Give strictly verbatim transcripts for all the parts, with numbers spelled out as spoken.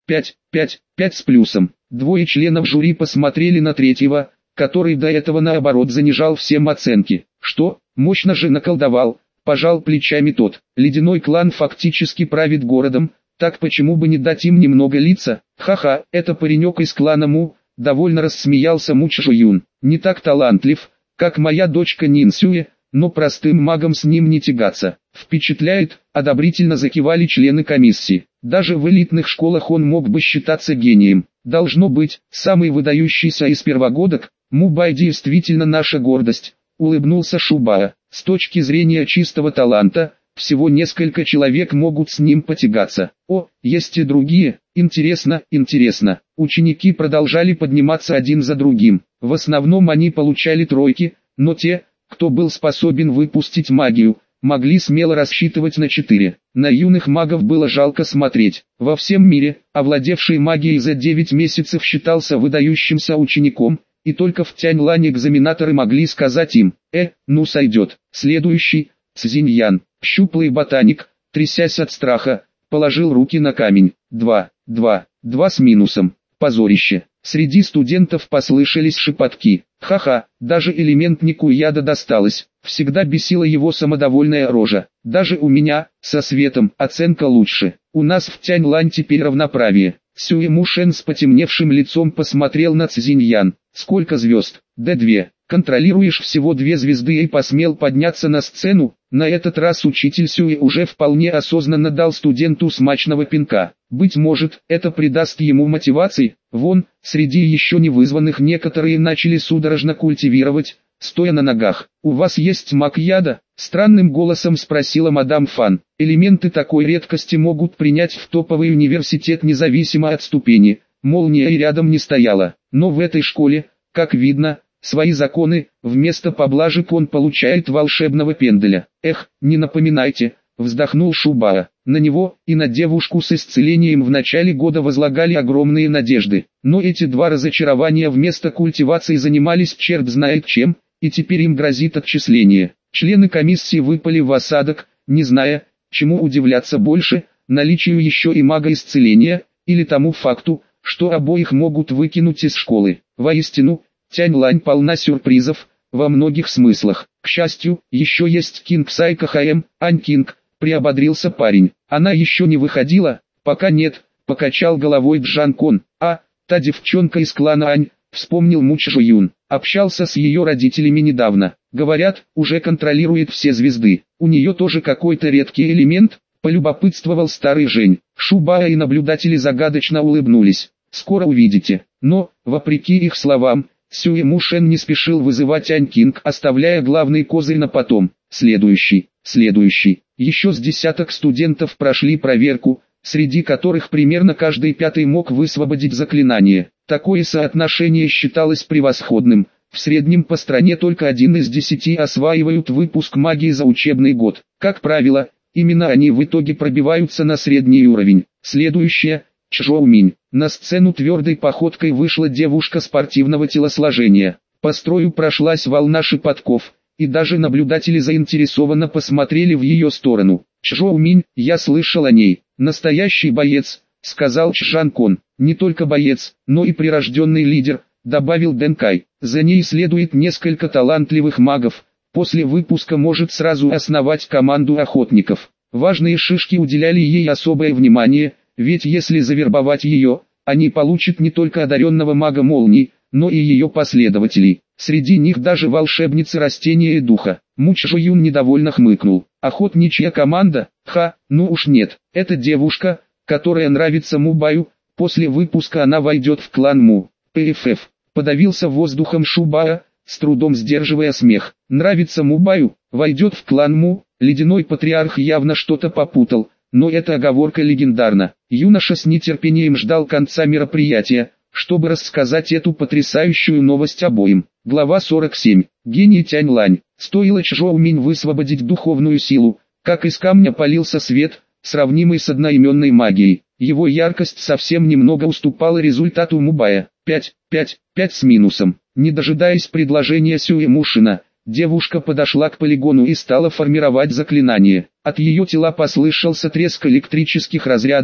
пять, пять, пять с плюсом. Двое членов жюри посмотрели на третьего, который до этого наоборот занижал всем оценки. Что, мощно же наколдовал, пожал плечами тот. Ледяной клан фактически правит городом, так почему бы не дать им немного лица? Ха-ха, это паренек из клана Му, довольно рассмеялся Му Чжуюн. Не так талантлив, как моя дочка Нин Сюэ, но простым магом с ним не тягаться. Впечатляет, одобрительно закивали члены комиссии. Даже в элитных школах он мог бы считаться гением. Должно быть, самый выдающийся из первогодок. Мубай действительно наша гордость, улыбнулся Шубара. С точки зрения чистого таланта, всего несколько человек могут с ним потягаться. О, есть и другие. Интересно, интересно. Ученики продолжали подниматься один за другим. В основном они получали тройки, но те, кто был способен выпустить магию, могли смело рассчитывать на четыре. На юных магов было жалко смотреть. Во всем мире, овладевший магией за девять месяцев считался выдающимся учеником, и только в Тяньлань экзаменаторы могли сказать им: «Э, ну сойдет». Следующий, Цзиньян, щуплый ботаник, трясясь от страха, положил руки на камень. Два, два, два с минусом. Позорище. Среди студентов послышались шепотки. Ха-ха, даже элементнику яда досталось. Всегда бесила его самодовольная рожа. Даже у меня, со светом, оценка лучше. У нас в Тяньлань теперь равноправие. Сюэ Мушен с потемневшим лицом посмотрел на Цзиньян. Сколько звезд? Да две. Контролируешь всего две звезды и посмел подняться на сцену? На этот раз учитель Сюэ уже вполне осознанно дал студенту смачного пинка. Быть может, это придаст ему мотивации. Вон, среди еще не вызванных некоторые начали судорожно культивировать, стоя на ногах. «У вас есть маг яда?» — странным голосом спросила мадам Фан. «Элементы такой редкости могут принять в топовый университет независимо от ступени». Молния и рядом не стояла. Но в этой школе, как видно, свои законы, вместо поблажек он получает волшебного пенделя. «Эх, не напоминайте», — вздохнул Шубара. На него и на девушку с исцелением в начале года возлагали огромные надежды. Но эти два разочарования вместо культивации занимались черт знает чем, и теперь им грозит отчисление. Члены комиссии выпали в осадок, не зная, чему удивляться больше, наличию еще и мага исцеления, или тому факту, что обоих могут выкинуть из школы. Воистину, Тяньлань полна сюрпризов, во многих смыслах. К счастью, еще есть Кинг Сайка Хаэм, Ань Кинг, приободрился парень. Она еще не выходила? Пока нет, покачал головой Джан Кон. А, та девчонка из клана Ань, вспомнил Му Чжуюн. Общался с ее родителями недавно. Говорят, уже контролирует все звезды. У нее тоже какой-то редкий элемент, полюбопытствовал старый Жень. Шубара и наблюдатели загадочно улыбнулись. Скоро увидите. Но, вопреки их словам, Сюэ Мушен не спешил вызывать Ань Кинг, оставляя главный козырь на потом. Следующий, следующий. Еще с десяток студентов прошли проверку, среди которых примерно каждый пятый мог высвободить заклинание. Такое соотношение считалось превосходным. В среднем по стране только один из десяти осваивают выпуск магии за учебный год. Как правило, именно они в итоге пробиваются на средний уровень. Следующая – Чжоуминь. На сцену твердой походкой вышла девушка спортивного телосложения. По строю прошлась волна шепотков, и даже наблюдатели заинтересованно посмотрели в ее сторону. «Чжоуминь, я слышал о ней. Настоящий боец», — сказал Чжан Кон. «Не только боец, но и прирожденный лидер», — добавил Дэн Кай. «За ней следует несколько талантливых магов. После выпуска может сразу основать команду охотников». Важные шишки уделяли ей особое внимание, ведь если завербовать ее, они получат не только одаренного мага молний, но и ее последователей. Среди них даже волшебницы растения и духа. Му Чжуюн недовольно хмыкнул. Охотничья команда? Ха, ну уж нет. Это девушка, которая нравится Мубаю. После выпуска она войдет в клан Му. ПФФ. Подавился воздухом Шубара, с трудом сдерживая смех. Нравится Мубаю, войдет в клан Му. Ледяной патриарх явно что-то попутал, но эта оговорка легендарна. Юноша с нетерпением ждал конца мероприятия, чтобы рассказать эту потрясающую новость обоим. Глава сорок семь. Гений Тяньлань. Стоило Чжоуминь высвободить духовную силу, как из камня полился свет, сравнимый с одноименной магией. Его яркость совсем немного уступала результату Мубая. пять, пять, пять с минусом. Не дожидаясь предложения Сюэ Мушина, девушка подошла к полигону и стала формировать заклинание. От ее тела послышался треск электрических разрядов,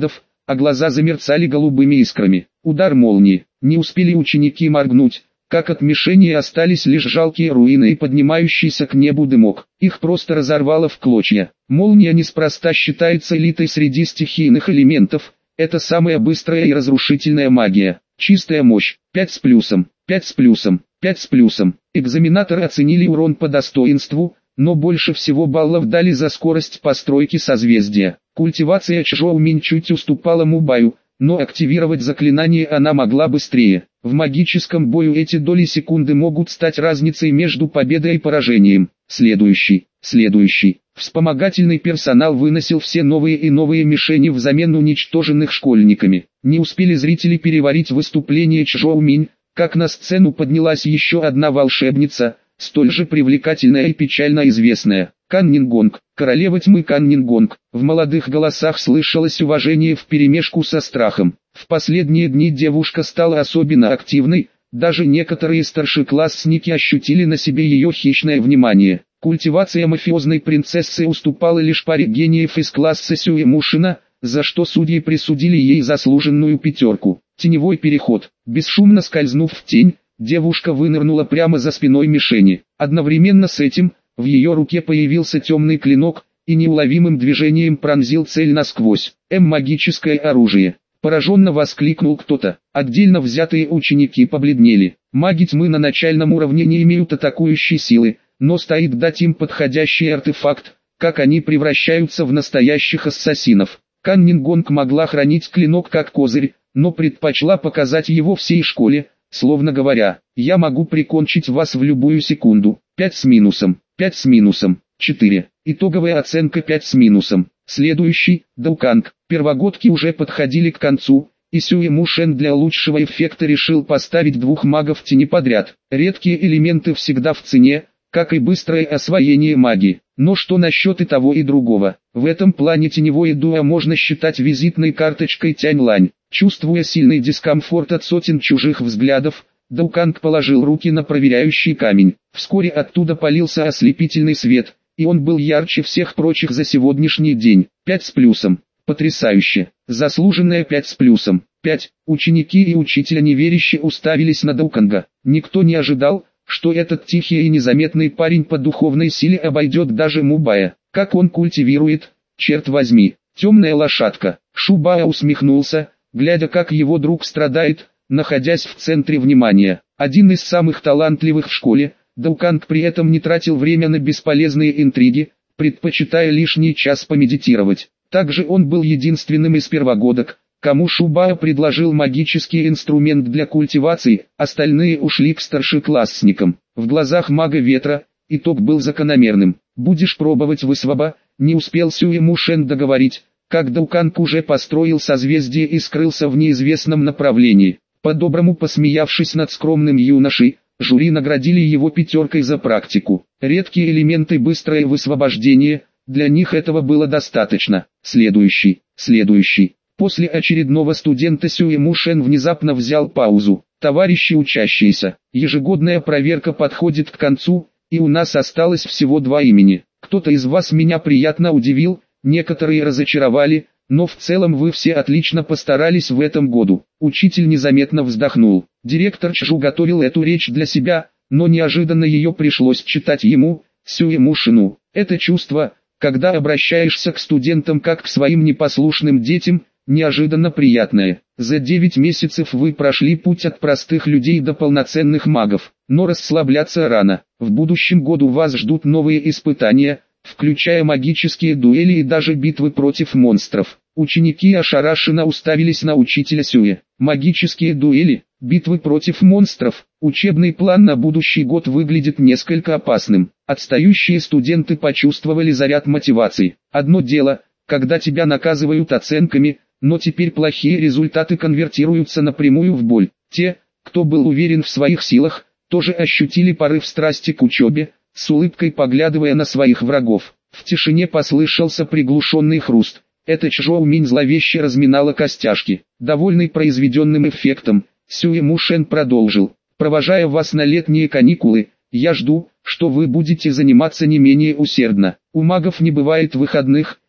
а глаза замерцали голубыми искрами. Удар молнии. Не успели ученики моргнуть, как от мишени остались лишь жалкие руины и поднимающийся к небу дымок. Их просто разорвало в клочья. Молния неспроста считается элитой среди стихийных элементов. Это самая быстрая и разрушительная магия. Чистая мощь. пять с плюсом. пять с плюсом. пять с плюсом. Экзаменаторы оценили урон по достоинству, но больше всего баллов дали за скорость постройки созвездия. Культивация Чжоуминь чуть уступала Мубаю, но активировать заклинание она могла быстрее. В магическом бою эти доли секунды могут стать разницей между победой и поражением. Следующий, следующий. Вспомогательный персонал выносил все новые и новые мишени взамен уничтоженных школьниками. Не успели зрители переварить выступление Чжоуминь, как на сцену поднялась еще одна волшебница, столь же привлекательная и печально известная. Кан Нингонг, королева тьмы Кан Нингонг. В молодых голосах слышалось уважение вперемешку со страхом. В последние дни девушка стала особенно активной, даже некоторые старшеклассники ощутили на себе ее хищное внимание. Культивация мафиозной принцессы уступала лишь паре гениев из класса Сюэмушина, за что судьи присудили ей заслуженную пятерку. Теневой переход. Бесшумно скользнув в тень, девушка вынырнула прямо за спиной мишени. Одновременно с этим, в ее руке появился темный клинок, и неуловимым движением пронзил цель насквозь. М магическое оружие. Пораженно воскликнул кто-то. Отдельно взятые ученики побледнели. Маги тьмы на начальном уровне не имеют атакующей силы, но стоит дать им подходящий артефакт, как они превращаются в настоящих ассасинов. Кан Нингонг могла хранить клинок как козырь, но предпочла показать его всей школе, словно говоря: «Я могу прикончить вас в любую секунду». пять с минусом, пять с минусом, четыре. Итоговая оценка пять с минусом. Следующий, Дауканг. Первогодки уже подходили к концу, и Сюэмушен для лучшего эффекта решил поставить двух магов тени подряд. Редкие элементы всегда в цене, как и быстрое освоение магии. Но что насчет и того и другого? В этом плане теневое дуо можно считать визитной карточкой Тянь-Лань. Чувствуя сильный дискомфорт от сотен чужих взглядов, Дауканг положил руки на проверяющий камень. Вскоре оттуда полился ослепительный свет, и он был ярче всех прочих за сегодняшний день. пять с плюсом. Потрясающе. Заслуженное пять с плюсом. пять. Ученики и учителя неверяще уставились на Дауканга. Никто не ожидал, что этот тихий и незаметный парень по духовной силе обойдет даже Мубая. Как он культивирует, черт возьми. Темная лошадка. Шубая усмехнулся, глядя, как его друг страдает, находясь в центре внимания. Один из самых талантливых в школе, Дауканг при этом не тратил время на бесполезные интриги, предпочитая лишний час помедитировать. Также он был единственным из первогодок, кому Шубая предложил магический инструмент для культивации, остальные ушли к старшеклассникам. В глазах мага ветра, итог был закономерным. «Будешь пробовать, Высвоба?» Не успел Сюэмушен договорить, как Дауканг уже построил созвездие и скрылся в неизвестном направлении. По-доброму посмеявшись над скромным юношей, жюри наградили его пятеркой за практику. Редкие элементы быстрое высвобождение, для них этого было достаточно. Следующий, следующий. После очередного студента Сюэмушен внезапно взял паузу. Товарищи учащиеся, ежегодная проверка подходит к концу, и у нас осталось всего два имени. Кто-то из вас меня приятно удивил, некоторые разочаровали, но в целом вы все отлично постарались в этом году. Учитель незаметно вздохнул. Директор Чжу готовил эту речь для себя, но неожиданно ее пришлось читать ему, Сюэмушину. Это чувство, когда обращаешься к студентам как к своим непослушным детям, неожиданно приятное. За девять месяцев вы прошли путь от простых людей до полноценных магов, но расслабляться рано. В будущем году вас ждут новые испытания, включая магические дуэли и даже битвы против монстров. Ученики ошарашенно уставились на учителя Сюэ. Магические дуэли, битвы против монстров. Учебный план на будущий год выглядит несколько опасным. Отстающие студенты почувствовали заряд мотивации. Одно дело, когда тебя наказывают оценками, но теперь плохие результаты конвертируются напрямую в боль. Те, кто был уверен в своих силах, тоже ощутили порыв страсти к учебе, с улыбкой поглядывая на своих врагов. В тишине послышался приглушенный хруст. Это Чжоуминь зловеще разминала костяшки. Довольный произведенным эффектом, Сюэмушен продолжил. «Провожая вас на летние каникулы, я жду, что вы будете заниматься не менее усердно. У магов не бывает выходных,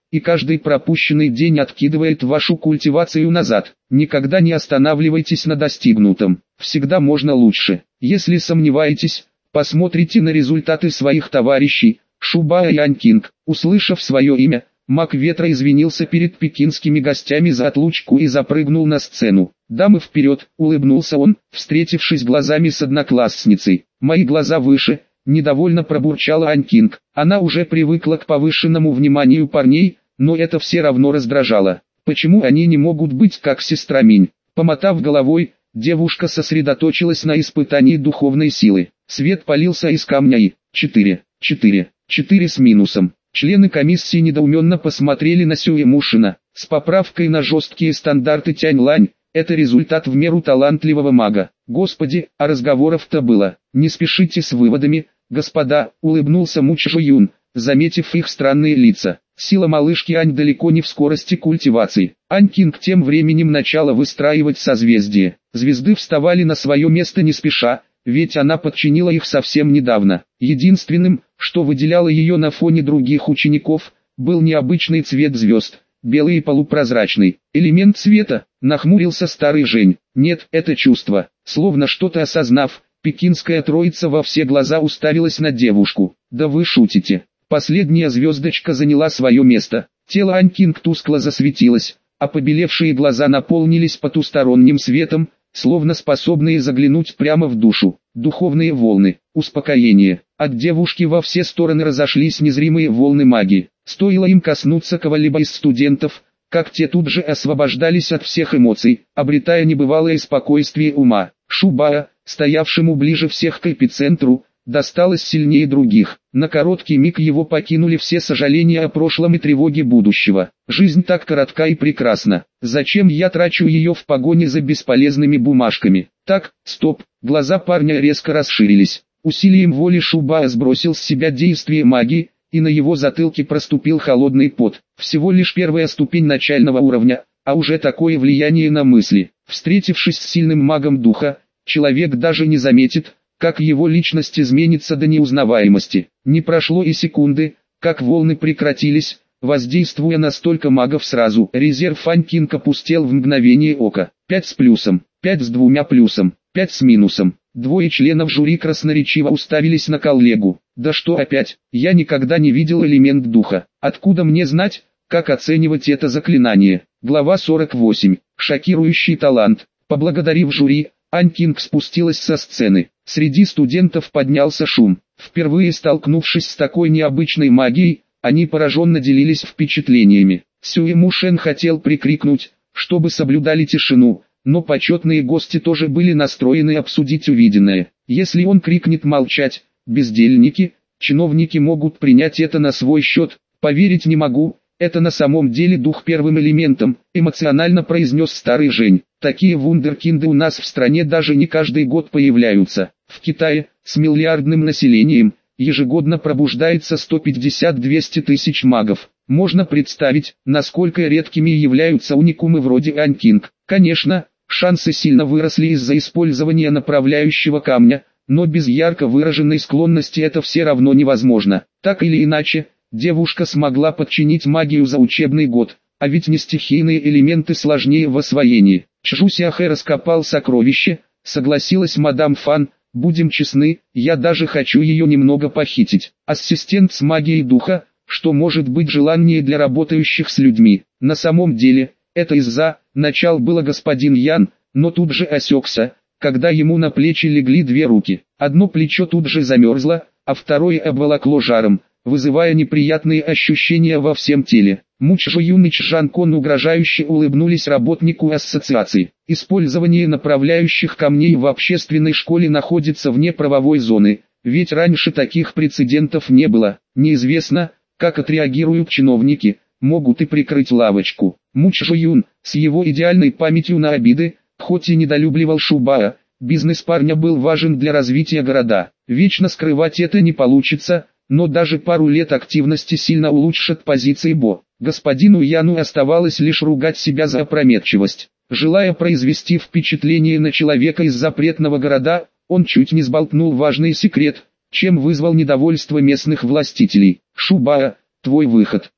и каждый пропущенный день откидывает вашу культивацию назад. Никогда не останавливайтесь на достигнутом, всегда можно лучше. Если сомневаетесь, посмотрите на результаты своих товарищей, Шубая и Анькинг. Услышав свое имя, маг ветра извинился перед пекинскими гостями за отлучку и запрыгнул на сцену. «Дамы вперед!» — улыбнулся он, встретившись глазами с одноклассницей. «Мои глаза выше!» — недовольно пробурчала Анькинг. Она уже привыкла к повышенному вниманию парней, но это все равно раздражало. Почему они не могут быть как сестра Минь? Помотав головой, девушка сосредоточилась на испытании духовной силы. Свет полился из камня и... Четыре, четыре, четыре с минусом. Члены комиссии недоуменно посмотрели на Сюэмушина. С поправкой на жесткие стандарты Тянь-Лань, это результат в меру талантливого мага. Господи, а разговоров-то было. Не спешите с выводами, господа, улыбнулся Муч Жуюн, заметив их странные лица. Сила малышки Ань далеко не в скорости культивации. Анькинг тем временем начала выстраивать созвездие. Звезды вставали на свое место не спеша, ведь она подчинила их совсем недавно. Единственным, что выделяло ее на фоне других учеников, был необычный цвет звезд, белый и полупрозрачный. Элемент цвета, нахмурился старый Жень. Нет, это чувство. Словно что-то осознав, пекинская троица во все глаза уставилась на девушку. Да вы шутите. Последняя звездочка заняла свое место. Тело Анькинг тускло засветилось, а побелевшие глаза наполнились потусторонним светом, словно способные заглянуть прямо в душу. Духовные волны, успокоение. От девушки во все стороны разошлись незримые волны магии. Стоило им коснуться кого-либо из студентов, как те тут же освобождались от всех эмоций, обретая небывалое спокойствие ума. Шубая, стоявшему ближе всех к эпицентру, досталось сильнее других. На короткий миг его покинули все сожаления о прошлом и тревоги будущего. Жизнь так коротка и прекрасна. Зачем я трачу ее в погоне за бесполезными бумажками? Так, стоп. Глаза парня резко расширились. Усилием воли Шубая сбросил с себя действие магии, и на его затылке проступил холодный пот. Всего лишь первая ступень начального уровня, а уже такое влияние на мысли. Встретившись с сильным магом духа, человек даже не заметит, как его личность изменится до неузнаваемости. Не прошло и секунды, как волны прекратились, воздействуя на столько магов сразу. Резерв Анькинг опустел в мгновение ока. Пять с плюсом, пять с двумя плюсом, пять с минусом. Двое членов жюри красноречиво уставились на коллегу. Да что опять, я никогда не видел элемент духа. Откуда мне знать, как оценивать это заклинание? Глава сорок восемь. Шокирующий талант. Поблагодарив жюри, Анькинг спустилась со сцены. Среди студентов поднялся шум. Впервые столкнувшись с такой необычной магией, они пораженно делились впечатлениями. Сюэмушен хотел прикрикнуть, чтобы соблюдали тишину, но почетные гости тоже были настроены обсудить увиденное. Если он крикнет молчать, бездельники, чиновники могут принять это на свой счет. Поверить не могу, это на самом деле дух первым элементом, эмоционально произнес старый Жень. Такие вундеркинды у нас в стране даже не каждый год появляются. В Китае, с миллиардным населением, ежегодно пробуждается сто пятьдесят - двести тысяч магов. Можно представить, насколько редкими являются уникумы вроде Анькинг. Конечно, шансы сильно выросли из-за использования направляющего камня, но без ярко выраженной склонности это все равно невозможно. Так или иначе, девушка смогла подчинить магию за учебный год, а ведь не стихийные элементы сложнее в освоении. Чжусяхэ раскопал сокровище, согласилась мадам Фан. Будем честны, я даже хочу ее немного похитить. Ассистент с магией духа, что может быть желание для работающих с людьми. На самом деле, это из-за, начал было господин Ян, но тут же осекся, когда ему на плечи легли две руки. Одно плечо тут же замерзло, а второе обволокло жаром, вызывая неприятные ощущения во всем теле. Муч Жуюн и Чжан Кон угрожающе улыбнулись работнику ассоциации. Использование направляющих камней в общественной школе находится вне правовой зоны, ведь раньше таких прецедентов не было. Неизвестно, как отреагируют чиновники, могут и прикрыть лавочку. Муч Жуюн, с его идеальной памятью на обиды, хоть и недолюбливал Шубая, бизнес парня был важен для развития города. Вечно скрывать это не получится, но даже пару лет активности сильно улучшат позиции Бо. Господину Яну оставалось лишь ругать себя за опрометчивость. Желая произвести впечатление на человека из запретного города, он чуть не сболтнул важный секрет, чем вызвал недовольство местных властителей. «Шубая, твой выход».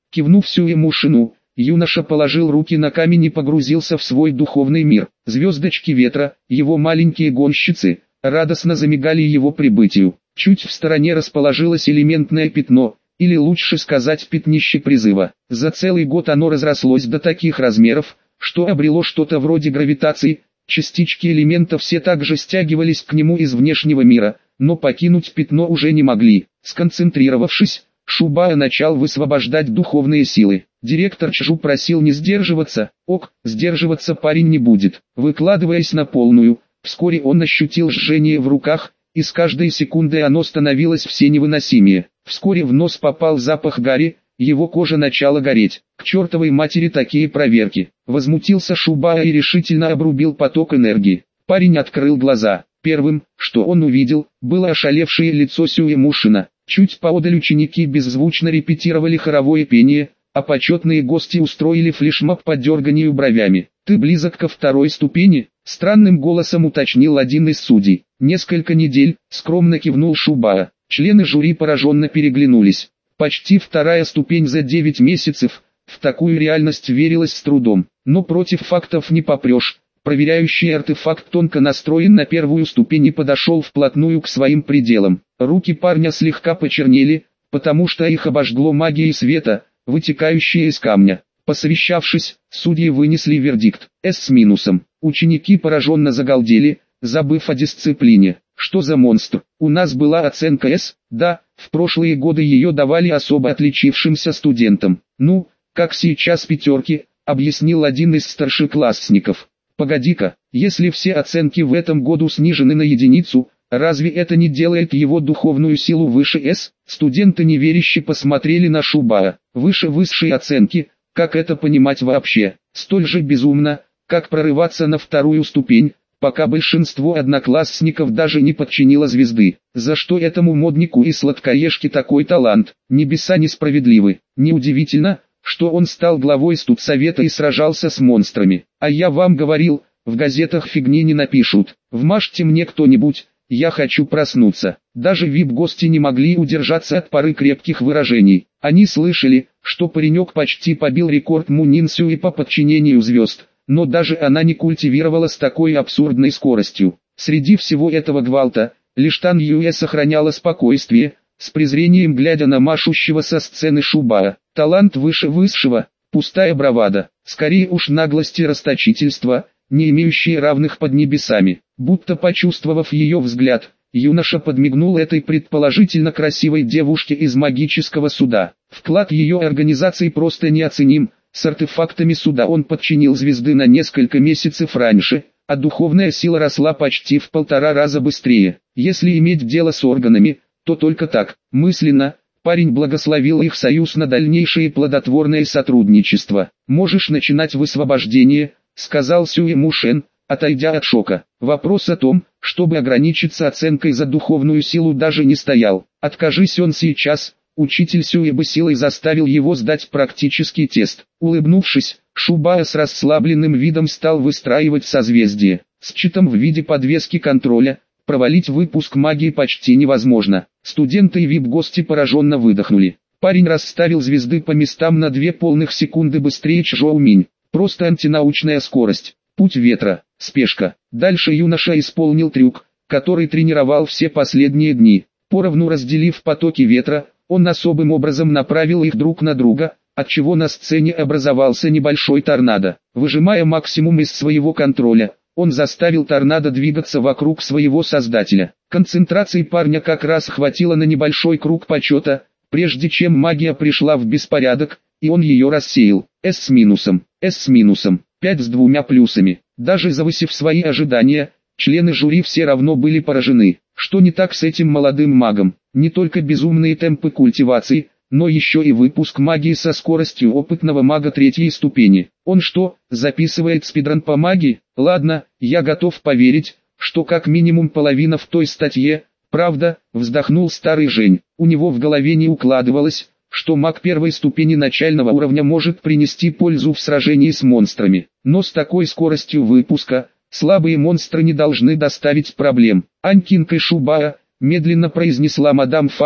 Кивнув Сюэмушину, юноша положил руки на камень и погрузился в свой духовный мир. Звездочки ветра, его маленькие гонщицы, радостно замигали его прибытию. Чуть в стороне расположилось элементное пятно, или лучше сказать пятнище призыва. За целый год оно разрослось до таких размеров, что обрело что-то вроде гравитации. Частички элемента все также стягивались к нему из внешнего мира, но покинуть пятно уже не могли. Сконцентрировавшись, Шубая начал высвобождать духовные силы. Директор Чжу просил не сдерживаться. Ок, сдерживаться парень не будет. Выкладываясь на полную, вскоре он ощутил жжение в руках, и с каждой секундой оно становилось все невыносимее. Вскоре в нос попал запах гари, его кожа начала гореть. К чертовой матери такие проверки. Возмутился Шубая и решительно обрубил поток энергии. Парень открыл глаза. Первым, что он увидел, было ошалевшее лицо Сюэмушина. Чуть поодаль ученики беззвучно репетировали хоровое пение, а почетные гости устроили флешмоб по дерганию бровями. «Ты близок ко второй ступени?» — странным голосом уточнил один из судей. «Несколько недель», — скромно кивнул Шубая. Члены жюри пораженно переглянулись. Почти вторая ступень за девять месяцев, в такую реальность верилось с трудом. Но против фактов не попрешь. Проверяющий артефакт тонко настроен на первую ступень и подошел вплотную к своим пределам. Руки парня слегка почернели, потому что их обожгло магией света, вытекающая из камня. Посовещавшись, судьи вынесли вердикт «С» с минусом. Ученики пораженно загалдели, забыв о дисциплине. Что за монстр? У нас была оценка «С», да, в прошлые годы ее давали особо отличившимся студентам. Ну, как сейчас пятерки, объяснил один из старшеклассников. Погоди-ка, если все оценки в этом году снижены на единицу, разве это не делает его духовную силу выше «С»? Студенты неверяще посмотрели на Шубая. Выше высшей оценки, как это понимать вообще? Столь же безумно, как прорываться на вторую ступень, пока большинство одноклассников даже не подчинило звезды. За что этому моднику и сладкоежке такой талант? Небеса несправедливы. Неудивительно, что он стал главой студсовета и сражался с монстрами. А я вам говорил, в газетах фигни не напишут. Вмажьте мне кто-нибудь, я хочу проснуться. Даже вип-гости не могли удержаться от пары крепких выражений. Они слышали, что паренек почти побил рекорд Мунин Сюэ по подчинению звезд, но даже она не культивировала с такой абсурдной скоростью. Среди всего этого гвалта, лишь Тан Юэ сохраняла спокойствие, с презрением глядя на машущего со сцены Шубая. Талант выше высшего, пустая бравада, скорее уж наглость и расточительство, не имеющие равных под небесами. Будто почувствовав ее взгляд, юноша подмигнул этой предположительно красивой девушке из магического суда. Вклад ее организации просто неоценим. С артефактами суда он подчинил звезды на несколько месяцев раньше, а духовная сила росла почти в полтора раза быстрее. Если иметь дело с органами, то только так. Мысленно, парень благословил их союз на дальнейшее плодотворное сотрудничество. «Можешь начинать высвобождение», — сказал Сюэмушин, отойдя от шока. Вопрос о том, чтобы ограничиться оценкой за духовную силу, даже не стоял. Откажись он сейчас, учитель Сюэ бы силой заставил его сдать практический тест. Улыбнувшись, Шубая с расслабленным видом стал выстраивать созвездие. С читом в виде подвески контроля, провалить выпуск магии почти невозможно. Студенты и вип-гости пораженно выдохнули. Парень расставил звезды по местам на две полных секунды быстрее Чжоуминь. Просто антинаучная скорость. Путь ветра, спешка. Дальше юноша исполнил трюк, который тренировал все последние дни. Поровну разделив потоки ветра, он особым образом направил их друг на друга, отчего на сцене образовался небольшой торнадо. Выжимая максимум из своего контроля, он заставил торнадо двигаться вокруг своего создателя. Концентрации парня как раз хватило на небольшой круг почета, прежде чем магия пришла в беспорядок, и он ее рассеял. С с минусом, С с минусом, пять с двумя плюсами. Даже завысив свои ожидания, члены жюри все равно были поражены. Что не так с этим молодым магом? Не только безумные темпы культивации, но еще и выпуск магии со скоростью опытного мага третьей ступени. Он что, записывает спидран по магии? Ладно, я готов поверить, что как минимум половина в той статье. Правда, вздохнул старый Жень. У него в голове не укладывалось, что маг первой ступени начального уровня может принести пользу в сражении с монстрами. Но с такой скоростью выпуска, слабые монстры не должны доставить проблем. Анькинка Шубая, медленно произнесла мадам Фан,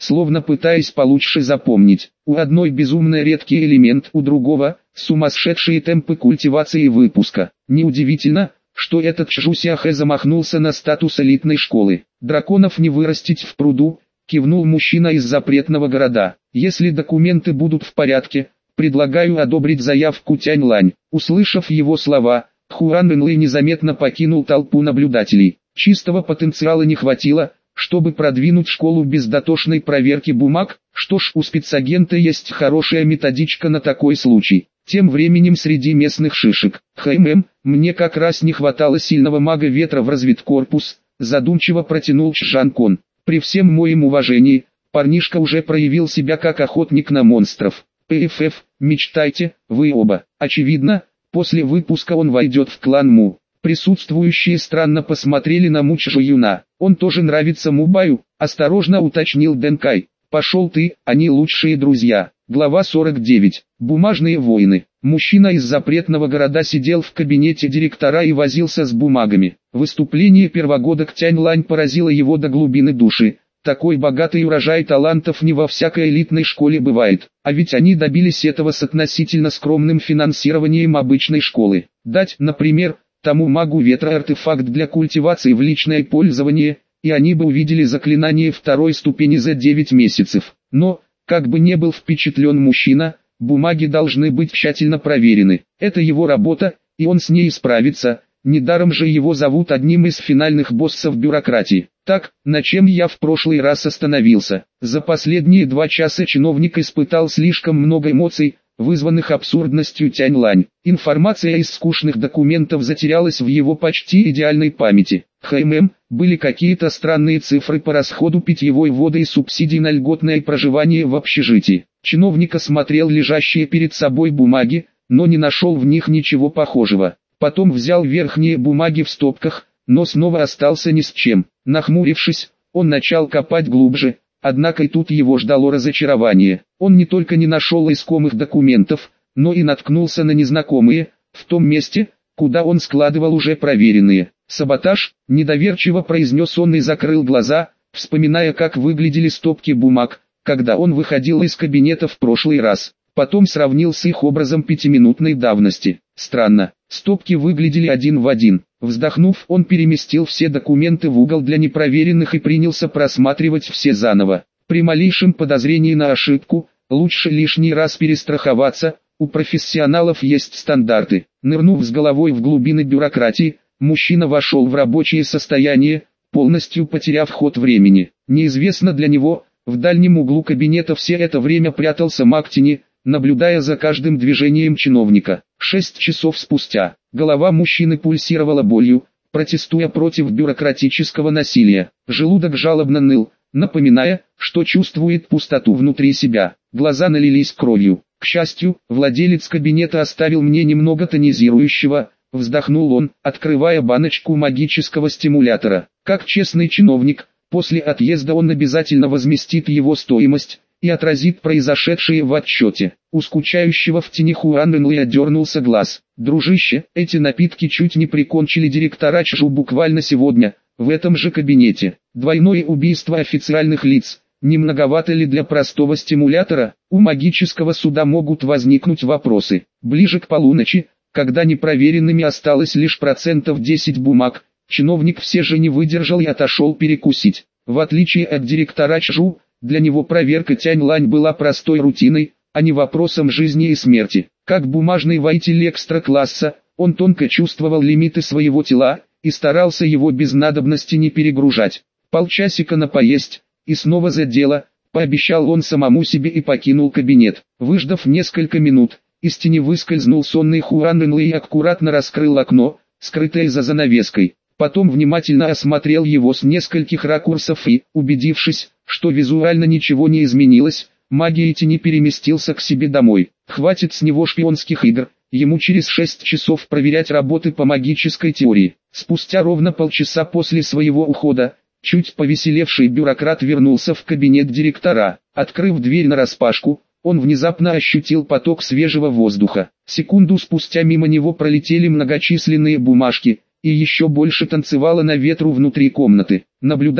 словно пытаясь получше запомнить. У одной безумно редкий элемент, у другого – сумасшедшие темпы культивации и выпуска. Неудивительно, что этот Чжусяхэ замахнулся на статус элитной школы. Драконов не вырастить в пруду, кивнул мужчина из запретного города. Если документы будут в порядке, предлагаю одобрить заявку Тянь-Лань. Услышав его слова, Хуан Энлэй незаметно покинул толпу наблюдателей. Чистого потенциала не хватило, чтобы продвинуть школу без дотошной проверки бумаг. Что ж, у спецагента есть хорошая методичка на такой случай. Тем временем среди местных шишек: «Хэм, мне как раз не хватало сильного мага ветра в разведкорпус», задумчиво протянул Чжан Кон. «При всем моем уважении, парнишка уже проявил себя как охотник на монстров. ПФФ, мечтайте, вы оба». Очевидно, после выпуска он войдет в клан Му. Присутствующие странно посмотрели на Му Чжуюна. «Он тоже нравится Мубаю», осторожно уточнил Дэн Кай. «Пошел ты, они лучшие друзья». Глава сорок девять. Бумажные войны. Мужчина из запретного города сидел в кабинете директора и возился с бумагами. Выступление первогодок Тянь-Лань поразило его до глубины души. Такой богатый урожай талантов не во всякой элитной школе бывает. А ведь они добились этого с относительно скромным финансированием обычной школы. Дать, например, тому магу ветра артефакт для культивации в личное пользование, и они бы увидели заклинание второй ступени за девять месяцев. Но, как бы не был впечатлен мужчина, бумаги должны быть тщательно проверены. Это его работа, и он с ней справится. Недаром же его зовут одним из финальных боссов бюрократии. Так, на чем я в прошлый раз остановился? За последние два часа чиновник испытал слишком много эмоций, вызванных абсурдностью Тянь-Лань. Информация из скучных документов затерялась в его почти идеальной памяти. ХММ, были какие-то странные цифры по расходу питьевой воды и субсидий на льготное проживание в общежитии. Чиновник осмотрел лежащие перед собой бумаги, но не нашел в них ничего похожего. Потом взял верхние бумаги в стопках, но снова остался ни с чем. Нахмурившись, он начал копать глубже, однако и тут его ждало разочарование. Он не только не нашел искомых документов, но и наткнулся на незнакомые, в том месте, куда он складывал уже проверенные. «Саботаж», — недоверчиво произнес он и закрыл глаза, вспоминая, как выглядели стопки бумаг, когда он выходил из кабинета в прошлый раз. Потом сравнил с их образом пятиминутной давности. Странно, стопки выглядели один в один. Вздохнув, он переместил все документы в угол для непроверенных и принялся просматривать все заново. При малейшем подозрении на ошибку, лучше лишний раз перестраховаться, у профессионалов есть стандарты. Нырнув с головой в глубины бюрократии, мужчина вошел в рабочее состояние, полностью потеряв ход времени. Неизвестно для него, в дальнем углу кабинета все это время прятался маг тени, наблюдая за каждым движением чиновника. Шесть часов спустя, голова мужчины пульсировала болью, протестуя против бюрократического насилия. Желудок жалобно ныл, напоминая, что чувствует пустоту внутри себя. Глаза налились кровью. К счастью, владелец кабинета оставил мне немного тонизирующего, вздохнул он, открывая баночку магического стимулятора. Как честный чиновник, после отъезда он обязательно возместит его стоимость и отразит произошедшее в отчете. У скучающего в тени Хуан Энлэя дернулся глаз. «Дружище, эти напитки чуть не прикончили директора Чжу буквально сегодня, в этом же кабинете. Двойное убийство официальных лиц. Не многовато ли для простого стимулятора? У магического суда могут возникнуть вопросы». Ближе к полуночи, когда непроверенными осталось лишь процентов десять бумаг, чиновник все же не выдержал и отошел перекусить. В отличие от директора Чжу, для него проверка Тянь-Лань была простой рутиной, а не вопросом жизни и смерти. Как бумажный воитель экстра-класса, он тонко чувствовал лимиты своего тела и старался его без надобности не перегружать. Полчасика на поесть, и снова за дело, пообещал он самому себе и покинул кабинет. Выждав несколько минут, из тени выскользнул сонный Хуан Энлэй и аккуратно раскрыл окно, скрытое за занавеской. Потом внимательно осмотрел его с нескольких ракурсов и, убедившись, что визуально ничего не изменилось, магией тени переместился к себе домой. Хватит с него шпионских игр, ему через шесть часов проверять работы по магической теории. Спустя ровно полчаса после своего ухода, чуть повеселевший бюрократ вернулся в кабинет директора. Открыв дверь нараспашку, он внезапно ощутил поток свежего воздуха. Секунду спустя мимо него пролетели многочисленные бумажки, и еще больше танцевало на ветру внутри комнаты. Наблюдая,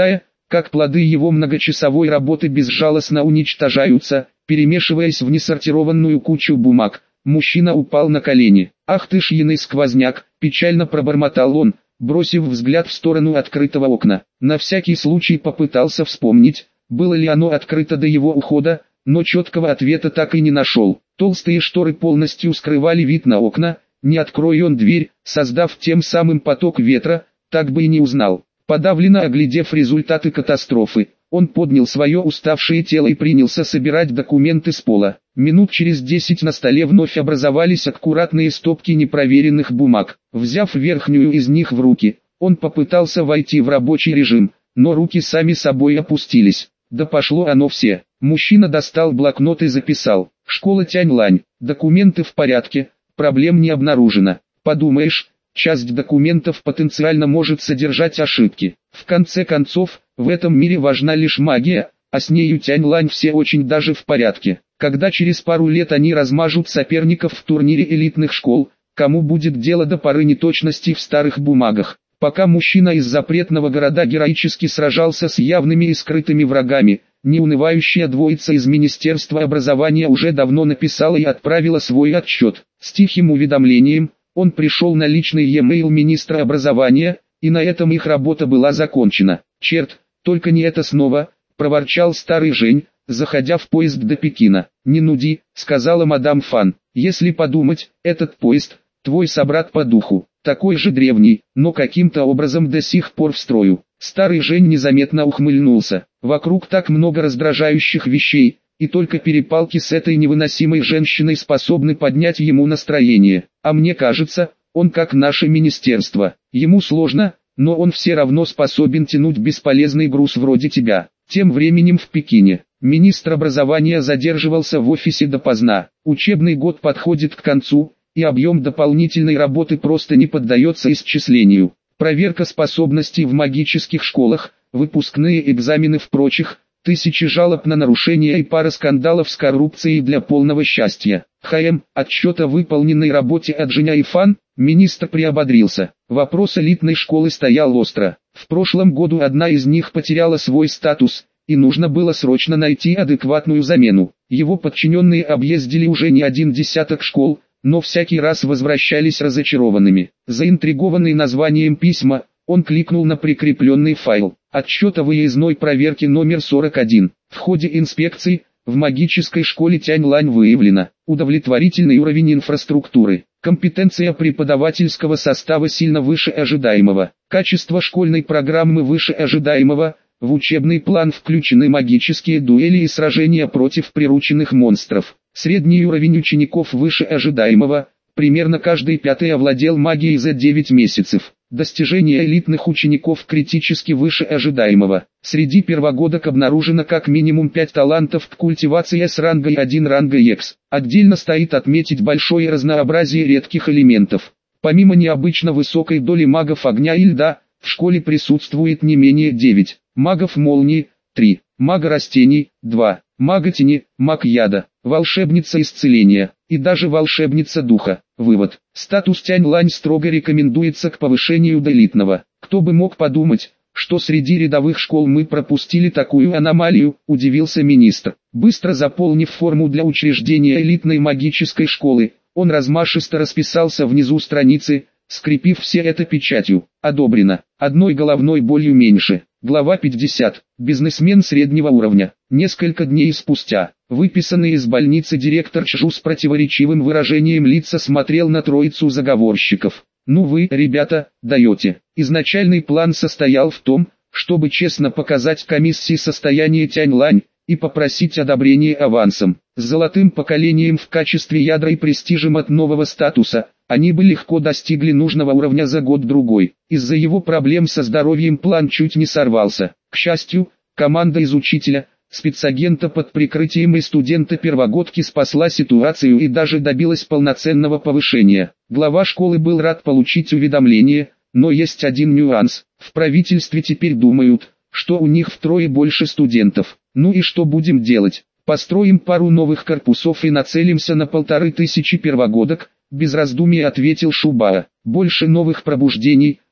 как плоды его многочасовой работы безжалостно уничтожаются, перемешиваясь в несортированную кучу бумаг. Мужчина упал на колени. «Ах ты ж яный сквозняк!» – печально пробормотал он, бросив взгляд в сторону открытого окна. На всякий случай попытался вспомнить, было ли оно открыто до его ухода, но четкого ответа так и не нашел. Толстые шторы полностью скрывали вид на окна, не открой он дверь, создав тем самым поток ветра, так бы и не узнал. Подавленно оглядев результаты катастрофы, он поднял свое уставшее тело и принялся собирать документы с пола. Минут через десять на столе вновь образовались аккуратные стопки непроверенных бумаг. Взяв верхнюю из них в руки, он попытался войти в рабочий режим, но руки сами собой опустились. Да пошло оно все. Мужчина достал блокнот и записал: «Школа Тяньлань, документы в порядке, проблем не обнаружено». Подумаешь, часть документов потенциально может содержать ошибки. В конце концов, в этом мире важна лишь магия, а с нею Тяньлань все очень даже в порядке. Когда через пару лет они размажут соперников в турнире элитных школ, кому будет дело до поры неточностей в старых бумагах? Пока мужчина из запретного города героически сражался с явными и скрытыми врагами, неунывающая двоица из Министерства образования уже давно написала и отправила свой отчет. С тихим уведомлением, он пришел на личный e-mail министра образования, и на этом их работа была закончена. «Черт, только не это снова», – проворчал старый Жень, заходя в поезд до Пекина. «Не нуди», – сказала мадам Фан. «Если подумать, этот поезд – твой собрат по духу, такой же древний, но каким-то образом до сих пор в строю». Старый Жень незаметно ухмыльнулся. Вокруг так много раздражающих вещей, и только перепалки с этой невыносимой женщиной способны поднять ему настроение. А мне кажется, он как наше министерство. Ему сложно, но он все равно способен тянуть бесполезный груз вроде тебя. Тем временем в Пекине министр образования задерживался в офисе допоздна. Учебный год подходит к концу, и объем дополнительной работы просто не поддается исчислению. Проверка способностей в магических школах, выпускные экзамены в прочих, тысячи жалоб на нарушения и пара скандалов с коррупцией для полного счастья. ХМ, отчет о выполненной работе от Женя и Фан, министр приободрился. Вопрос элитной школы стоял остро. В прошлом году одна из них потеряла свой статус, и нужно было срочно найти адекватную замену. Его подчиненные объездили уже не один десяток школ, но всякий раз возвращались разочарованными. Заинтригованный названием письма, он кликнул на прикрепленный файл. Отчет о выездной проверке номер сорок один. В ходе инспекций, в магической школе Тяньлань выявлено удовлетворительный уровень инфраструктуры. Компетенция преподавательского состава сильно выше ожидаемого. Качество школьной программы выше ожидаемого. В учебный план включены магические дуэли и сражения против прирученных монстров. Средний уровень учеников выше ожидаемого. Примерно каждый пятый овладел магией за девять месяцев. Достижения элитных учеников критически выше ожидаемого. Среди первогодок обнаружено как минимум пять талантов к культивации с рангой один ранга X. Отдельно стоит отметить большое разнообразие редких элементов. Помимо необычно высокой доли магов огня и льда, в школе присутствует не менее девять магов молнии, три, мага растений, два, мага тени, маг яда, волшебница исцеления и даже волшебница духа. Вывод. Статус Тяньлань строго рекомендуется к повышению до элитного. Кто бы мог подумать, что среди рядовых школ мы пропустили такую аномалию, удивился министр. Быстро заполнив форму для учреждения элитной магической школы, он размашисто расписался внизу страницы, скрепив все это печатью. Одобрено. Одной головной болью меньше. Глава пятьдесят. Бизнесмен среднего уровня. Несколько дней спустя, выписанный из больницы директор Чжу с противоречивым выражением лица смотрел на троицу заговорщиков. «Ну вы, ребята, даете». Изначальный план состоял в том, чтобы честно показать комиссии состояние Тяньлань и попросить одобрения авансом. С золотым поколением в качестве ядра и престижем от нового статуса, они бы легко достигли нужного уровня за год-другой. Из-за его проблем со здоровьем план чуть не сорвался. К счастью, команда из учителя, спецагента под прикрытием и студента-первогодки спасла ситуацию и даже добилась полноценного повышения. Глава школы был рад получить уведомление, но есть один нюанс. В правительстве теперь думают, что у них втрое больше студентов. Ну и что будем делать? Построим пару новых корпусов и нацелимся на полторы тысячи первогодок, без раздумий ответил Шубара. Больше новых пробуждений,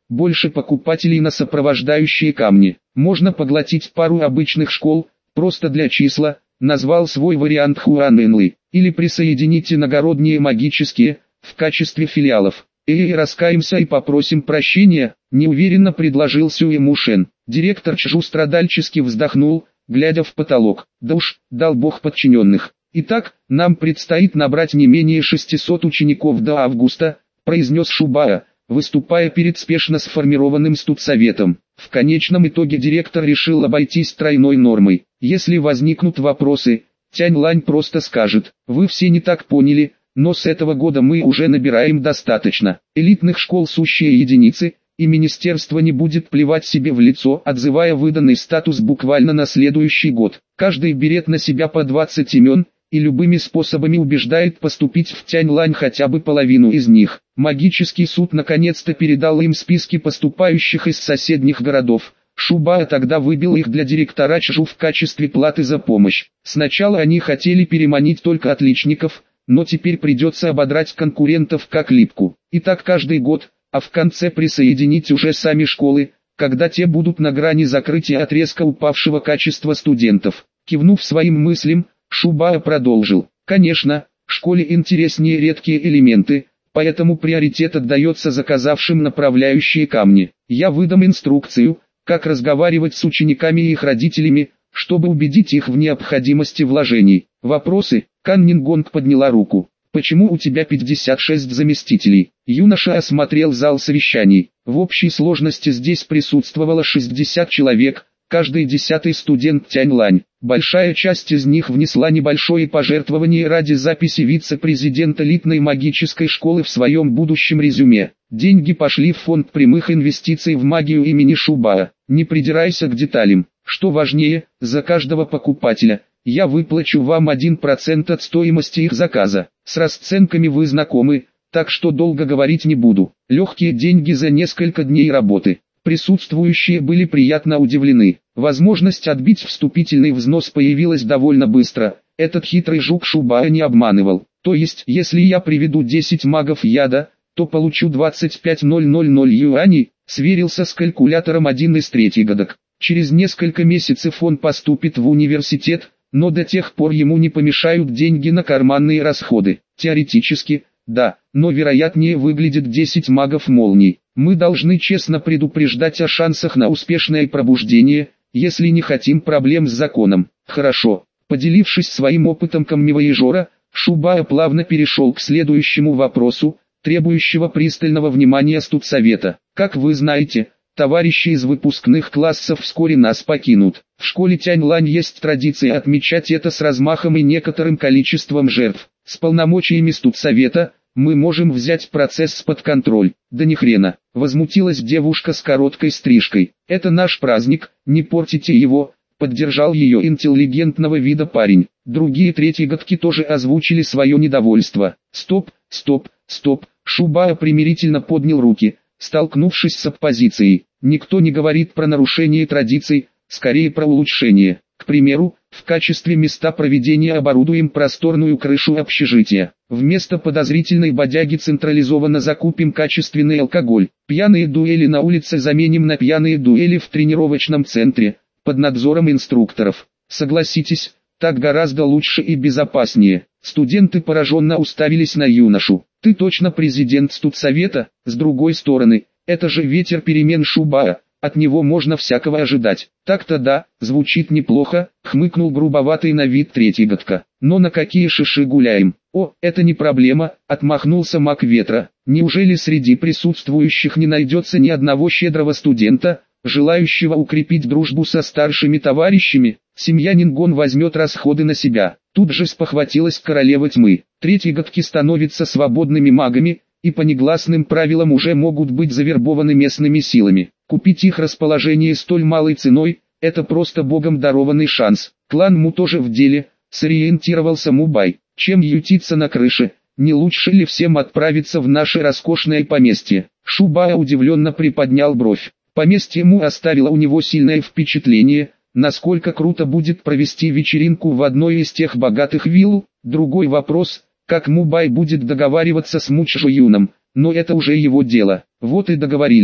больше покупателей на сопровождающие камни. Можно поглотить пару обычных школ, просто для числа, назвал свой вариант Хуан Энлы, или присоединить иногородние магические, в качестве филиалов. Эй, раскаемся и попросим прощения, неуверенно предложил Сюэ Мушен. Директор Чжу страдальчески вздохнул, глядя в потолок. Да уж, дал бог подчиненных. Итак, нам предстоит набрать не менее шестисот учеников до августа, произнес Шубао, выступая перед спешно сформированным студсоветом. В конечном итоге директор решил обойтись тройной нормой. Если возникнут вопросы, Тянь Лань просто скажет: вы все не так поняли, но с этого года мы уже набираем достаточно. Элитных школ сущие единицы, и министерство не будет плевать себе в лицо, отзывая выданный статус буквально на следующий год. Каждый берет на себя по двадцать имен, и любыми способами убеждает поступить в Тянь Лань хотя бы половину из них. Магический суд наконец-то передал им списки поступающих из соседних городов. Шубао тогда выбил их для директора Чжу в качестве платы за помощь. Сначала они хотели переманить только отличников, но теперь придется ободрать конкурентов как липку. И так каждый год, а в конце присоединить уже сами школы, когда те будут на грани закрытия от резко упавшего качества студентов. Кивнув своим мыслям, Шубао продолжил: конечно, школе интереснее редкие элементы, поэтому приоритет отдается заказавшим направляющие камни. Я выдам инструкцию, как разговаривать с учениками и их родителями, чтобы убедить их в необходимости вложений. Вопросы? Кан Нингонг подняла руку. Почему у тебя пятьдесят шесть заместителей? Юноша осмотрел зал совещаний. В общей сложности здесь присутствовало шестьдесят человек, каждый десятый студент Тянь Лань. Большая часть из них внесла небольшое пожертвование ради записи вице-президента элитной магической школы в своем будущем резюме. Деньги пошли в фонд прямых инвестиций в магию имени Шубао. Не придирайся к деталям. Что важнее, за каждого покупателя я выплачу вам один процент от стоимости их заказа. С расценками вы знакомы, так что долго говорить не буду. Легкие деньги за несколько дней работы. Присутствующие были приятно удивлены. Возможность отбить вступительный взнос появилась довольно быстро. Этот хитрый жук Шубао не обманывал. То есть, если я приведу десять магов яда, то получу двадцать пять тысяч юаней, сверился с калькулятором один из третьегодок. Через несколько месяцев он поступит в университет, но до тех пор ему не помешают деньги на карманные расходы. Теоретически, да, но вероятнее выглядит десять магов молний. Мы должны честно предупреждать о шансах на успешное пробуждение, если не хотим проблем с законом. Хорошо. Поделившись своим опытом камневояжера, Шубао плавно перешел к следующему вопросу, требующего пристального внимания студсовета. Как вы знаете, товарищи из выпускных классов вскоре нас покинут. В школе Тянь Лань есть традиция отмечать это с размахом и некоторым количеством жертв. С полномочиями студсовета мы можем взять процесс под контроль. Да ни хрена, возмутилась девушка с короткой стрижкой. Это наш праздник, не портите его, поддержал ее интеллигентного вида парень. Другие третьегодки тоже озвучили свое недовольство. Стоп, стоп, стоп, Шубао примирительно поднял руки, столкнувшись с оппозицией. Никто не говорит про нарушение традиций, скорее про улучшение. К примеру, в качестве места проведения оборудуем просторную крышу общежития. Вместо подозрительной бодяги централизованно закупим качественный алкоголь. Пьяные дуэли на улице заменим на пьяные дуэли в тренировочном центре, под надзором инструкторов. Согласитесь, так гораздо лучше и безопаснее. Студенты пораженно уставились на юношу. Ты точно президент студсовета? С другой стороны, это же ветер перемен Шубао. От него можно всякого ожидать. Так-то да, звучит неплохо, хмыкнул грубоватый на вид третьегодка. Но на какие шиши гуляем? О, это не проблема, отмахнулся маг ветра. Неужели среди присутствующих не найдется ни одного щедрого студента, желающего укрепить дружбу со старшими товарищами? Семья Нингон возьмет расходы на себя. Тут же спохватилась королева тьмы. Третьегодки становятся свободными магами, и по негласным правилам уже могут быть завербованы местными силами. Купить их расположение столь малой ценой – это просто богом дарованный шанс. Клан Му тоже в деле, сориентировался Мубай. Чем ютиться на крыше, не лучше ли всем отправиться в наше роскошное поместье? Шубао удивленно приподнял бровь. Поместье Му оставило у него сильное впечатление, насколько круто будет провести вечеринку в одной из тех богатых вилл. Другой вопрос, как Мубай будет договариваться с Му Чжуюном, но это уже его дело. Вот и договорились.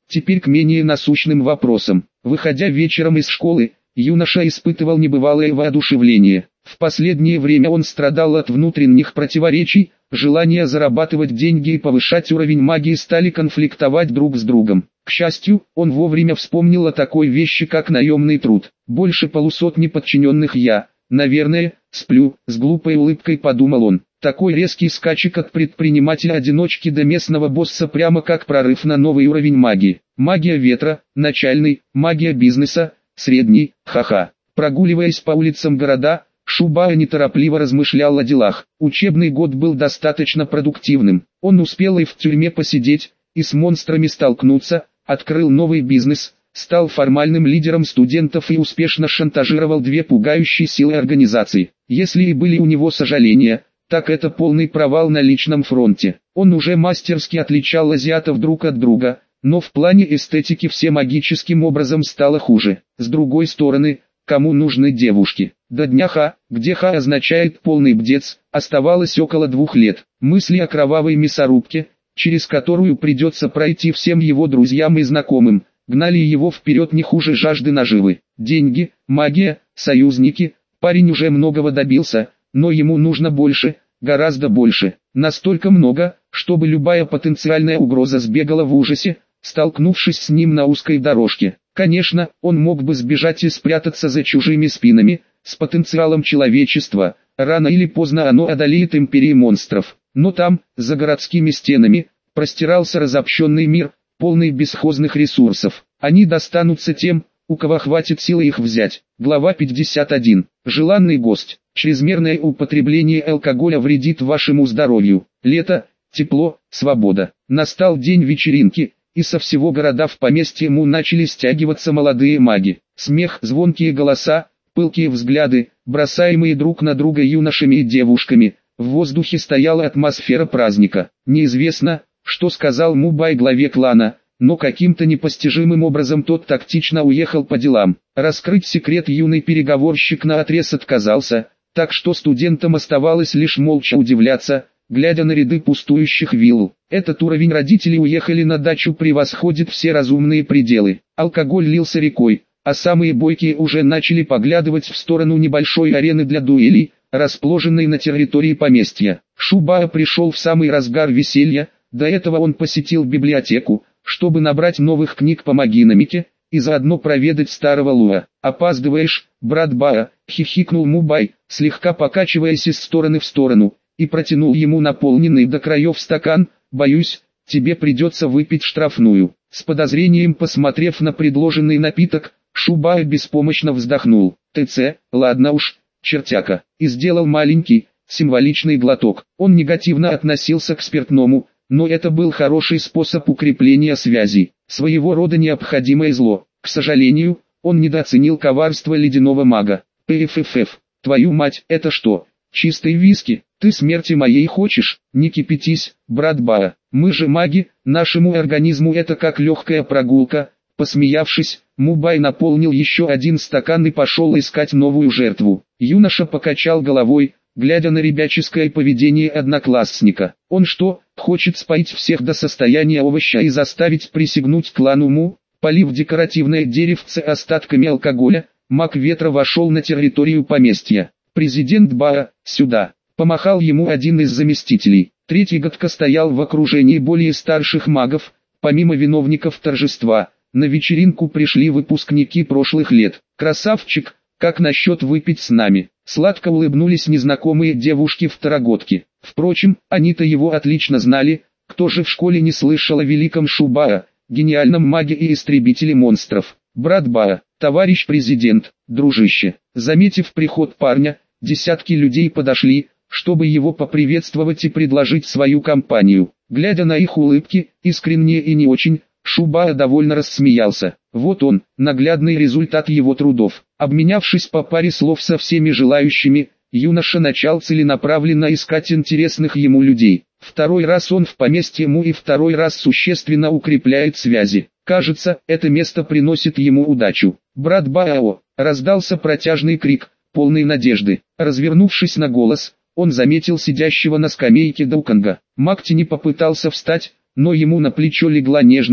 Теперь к менее насущным вопросам. Выходя вечером из школы, юноша испытывал небывалое воодушевление. В последнее время он страдал от внутренних противоречий, желание зарабатывать деньги и повышать уровень магии стали конфликтовать друг с другом. К счастью, он вовремя вспомнил о такой вещи, как наемный труд. Больше полусотни подчиненных я, наверное, сплю, с глупой улыбкой подумал он. Такой резкий скачек от предпринимателя-одиночки до местного босса прямо как прорыв на новый уровень магии. Магия ветра, начальный, магия бизнеса, средний, ха-ха. Прогуливаясь по улицам города, Шубая неторопливо размышлял о делах. Учебный год был достаточно продуктивным. Он успел и в тюрьме посидеть, и с монстрами столкнуться, открыл новый бизнес, стал формальным лидером студентов и успешно шантажировал две пугающие силы организации. Если и были у него сожаления, так это полный провал на личном фронте. Он уже мастерски отличал азиатов друг от друга, но в плане эстетики все магическим образом стало хуже. С другой стороны, кому нужны девушки? До дня Ха, где Ха означает полный бдец, оставалось около двух лет. Мысли о кровавой мясорубке, через которую придется пройти всем его друзьям и знакомым, гнали его вперед не хуже жажды наживы. Деньги, магия, союзники, парень уже многого добился, но ему нужно больше, гораздо больше. Настолько много, чтобы любая потенциальная угроза сбегала в ужасе, столкнувшись с ним на узкой дорожке. Конечно, он мог бы сбежать и спрятаться за чужими спинами, с потенциалом человечества, рано или поздно оно одолеет империи монстров. Но там, за городскими стенами, простирался разобщенный мир, полный бесхозных ресурсов. Они достанутся тем, у кого хватит силы их взять. Глава пятьдесят один. Желанный гость. Чрезмерное употребление алкоголя вредит вашему здоровью. Лето, тепло, свобода. Настал день вечеринки, и со всего города в поместье Му начали стягиваться молодые маги. Смех, звонкие голоса, пылкие взгляды, бросаемые друг на друга юношами и девушками. В воздухе стояла атмосфера праздника. Неизвестно, что сказал Мубай главе клана, но каким-то непостижимым образом тот тактично уехал по делам. Раскрыть секрет юный переговорщик наотрез отказался, так что студентам оставалось лишь молча удивляться, глядя на ряды пустующих вилл. Этот уровень родителей уехали на дачу превосходит все разумные пределы. Алкоголь лился рекой, а самые бойкие уже начали поглядывать в сторону небольшой арены для дуэлей, расположенной на территории поместья. Шубая пришел в самый разгар веселья, до этого он посетил библиотеку, чтобы набрать новых книг по магиномике, и заодно проведать старого Луа. «Опаздываешь, брат Баа», — хихикнул Мубай, слегка покачиваясь из стороны в сторону, и протянул ему наполненный до краев стакан. «Боюсь, тебе придется выпить штрафную». С подозрением посмотрев на предложенный напиток, Шубая беспомощно вздохнул. «ТЦ, ладно уж, чертяка», и сделал маленький, символичный глоток. Он негативно относился к спиртному, но это был хороший способ укрепления связей, своего рода необходимое зло. К сожалению, он недооценил коварство ледяного мага. «Пффф, твою мать, это что, чистый виски? Ты смерти моей хочешь? Не кипятись, брат Баа, мы же маги, нашему организму это как легкая прогулка». Посмеявшись, Мубай наполнил еще один стакан и пошел искать новую жертву. Юноша покачал головой, глядя на ребяческое поведение одноклассника. Он что, хочет споить всех до состояния овоща и заставить присягнуть клану Му? Полив декоративное деревце остатками алкоголя, маг ветра вошел на территорию поместья. «Президент Баа, сюда!» Помахал ему один из заместителей. Третий гадко стоял в окружении более старших магов. Помимо виновников торжества, на вечеринку пришли выпускники прошлых лет. «Красавчик, как насчет выпить с нами?» Сладко улыбнулись незнакомые девушки-второгодки. Впрочем, они-то его отлично знали, кто же в школе не слышал о великом Шубаа, гениальном маге и истребителе монстров. «Брат Баа, товарищ президент, дружище». Заметив приход парня, десятки людей подошли, чтобы его поприветствовать и предложить свою компанию. Глядя на их улыбки, искренние и не очень, Шубая довольно рассмеялся. Вот он, наглядный результат его трудов. Обменявшись по паре слов со всеми желающими, юноша начал целенаправленно искать интересных ему людей. Второй раз он в поместье Му и второй раз существенно укрепляет связи. Кажется, это место приносит ему удачу. «Брат Баао!» — раздался протяжный крик, полный надежды. Развернувшись на голос, он заметил сидящего на скамейке Дауканга. Мак не попытался встать, но ему на плечо легла нежная,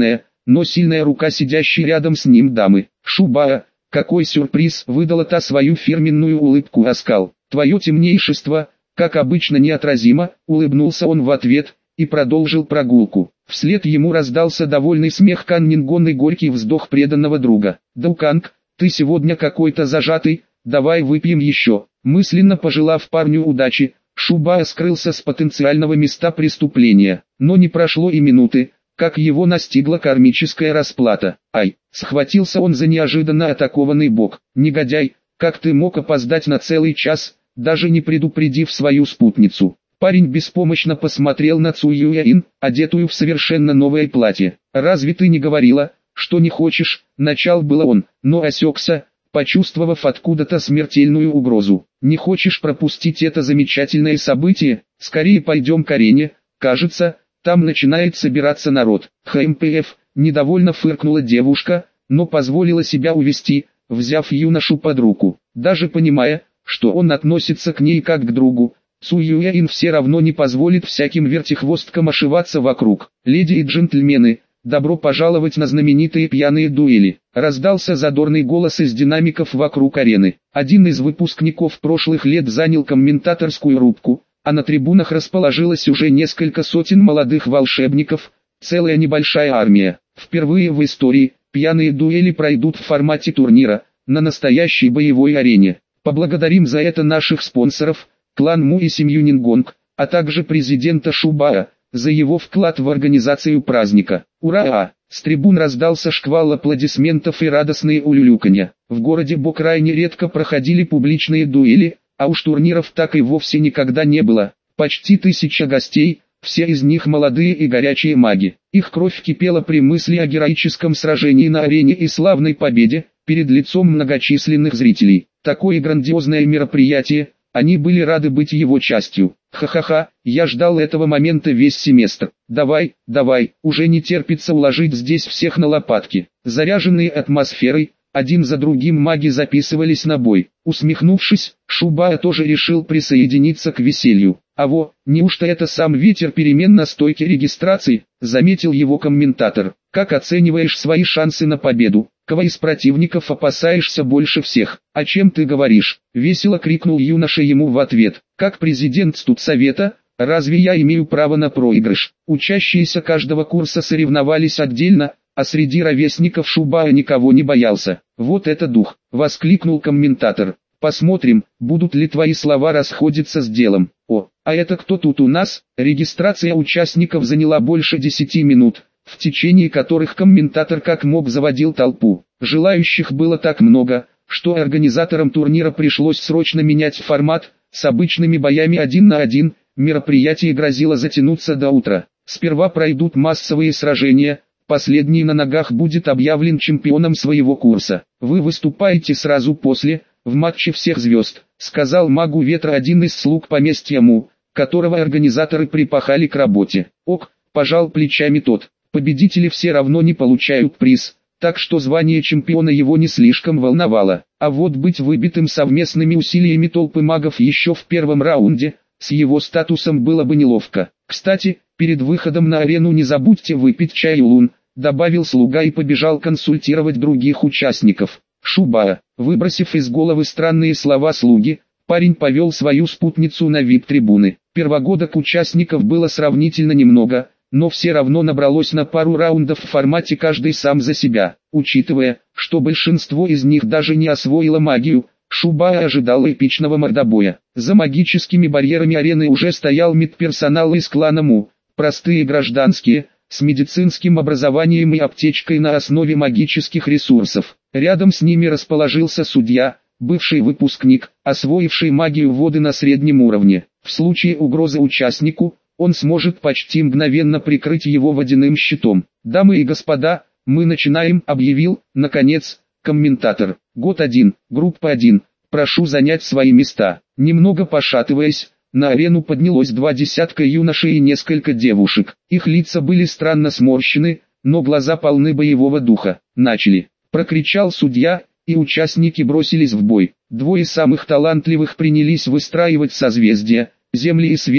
но сильная рука сидящей рядом с ним дамы. «Шубая, какой сюрприз!» — выдала та свою фирменную улыбку оскал. «Твое темнейшество, как обычно, неотразимо», — улыбнулся он в ответ и продолжил прогулку. Вслед ему раздался довольный смех Каннингон и горький вздох преданного друга. «Дауканг, ты сегодня какой-то зажатый, давай выпьем еще». Мысленно пожелав парню удачи, Шубая скрылся с потенциального места преступления. Но не прошло и минуты, как его настигла кармическая расплата. «Ай!» — схватился он за неожиданно атакованный бок. «Негодяй, как ты мог опоздать на целый час, даже не предупредив свою спутницу?» Парень беспомощно посмотрел на Цуюэин, одетую в совершенно новое платье. «Разве ты не говорила, что не хочешь?» — начал было он, но осекся, почувствовав откуда-то смертельную угрозу. «Не хочешь пропустить это замечательное событие? Скорее пойдем к арене, кажется, там начинает собираться народ». «ХМПФ», — недовольно фыркнула девушка, но позволила себя увести, взяв юношу под руку. Даже понимая, что он относится к ней как к другу, Цуюэин все равно не позволит всяким вертихвосткам ошиваться вокруг. «Леди и джентльмены, добро пожаловать на знаменитые пьяные дуэли!» Раздался задорный голос из динамиков вокруг арены. Один из выпускников прошлых лет занял комментаторскую рубку, а на трибунах расположилось уже несколько сотен молодых волшебников, целая небольшая армия. Впервые в истории пьяные дуэли пройдут в формате турнира, на настоящей боевой арене. Поблагодарим за это наших спонсоров, клан Му и семью Нингонг, а также президента Шубая, за его вклад в организацию праздника. «Ура!» С трибун раздался шквал аплодисментов и радостные улюлюканья. В городе Бо крайне редко проходили публичные дуэли, а уж турниров так и вовсе никогда не было. Почти тысяча гостей, все из них молодые и горячие маги. Их кровь кипела при мысли о героическом сражении на арене и славной победе, перед лицом многочисленных зрителей. Такое грандиозное мероприятие, они были рады быть его частью. Ха-ха-ха, я ждал этого момента весь семестр. Давай, давай, уже не терпится уложить здесь всех на лопатки. Заряженные атмосферой, один за другим маги записывались на бой. Усмехнувшись, Шубая тоже решил присоединиться к веселью. «А во, неужто это сам ветер перемен на стойке регистрации?» — заметил его комментатор. «Как оцениваешь свои шансы на победу? Кого из противников опасаешься больше всех?» «О чем ты говоришь?» — весело крикнул юноша ему в ответ. «Как президент студсовета, разве я имею право на проигрыш?» Учащиеся каждого курса соревновались отдельно, а среди ровесников Шубая никого не боялся. «Вот это дух!» — воскликнул комментатор. «Посмотрим, будут ли твои слова расходиться с делом». «О, а это кто тут у нас?» Регистрация участников заняла больше десяти минут, в течение которых комментатор как мог заводил толпу. Желающих было так много, что организаторам турнира пришлось срочно менять формат. С обычными боями один на один, мероприятие грозило затянуться до утра. Сперва пройдут массовые сражения, последний на ногах будет объявлен чемпионом своего курса. «Вы выступаете сразу после, в матче всех звезд», — сказал магу ветра один из слуг поместья Му, которого организаторы припахали к работе. «Ок», — пожал плечами тот, — «победители все равно не получают приз, так что звание чемпиона его не слишком волновало. А вот быть выбитым совместными усилиями толпы магов еще в первом раунде, с его статусом было бы неловко. Кстати, перед выходом на арену не забудьте выпить чай Лун», — добавил слуга и побежал консультировать других участников. Шубая, выбросив из головы странные слова слуги, парень повел свою спутницу на вип-трибуны. Первогодок участников было сравнительно немного, но все равно набралось на пару раундов в формате каждый сам за себя. Учитывая, что большинство из них даже не освоило магию, Шубая ожидал эпичного мордобоя. За магическими барьерами арены уже стоял медперсонал из клана Му, простые гражданские, с медицинским образованием и аптечкой на основе магических ресурсов. Рядом с ними расположился судья, бывший выпускник, освоивший магию воды на среднем уровне. В случае угрозы участнику, он сможет почти мгновенно прикрыть его водяным щитом. «Дамы и господа, мы начинаем», — объявил, наконец, комментатор. «Год один, группа один, прошу занять свои места». Немного пошатываясь, на арену поднялось два десятка юношей и несколько девушек. Их лица были странно сморщены, но глаза полны боевого духа. «Начали!» — прокричал судья, и участники бросились в бой. Двое самых талантливых принялись выстраивать созвездия, земли и света,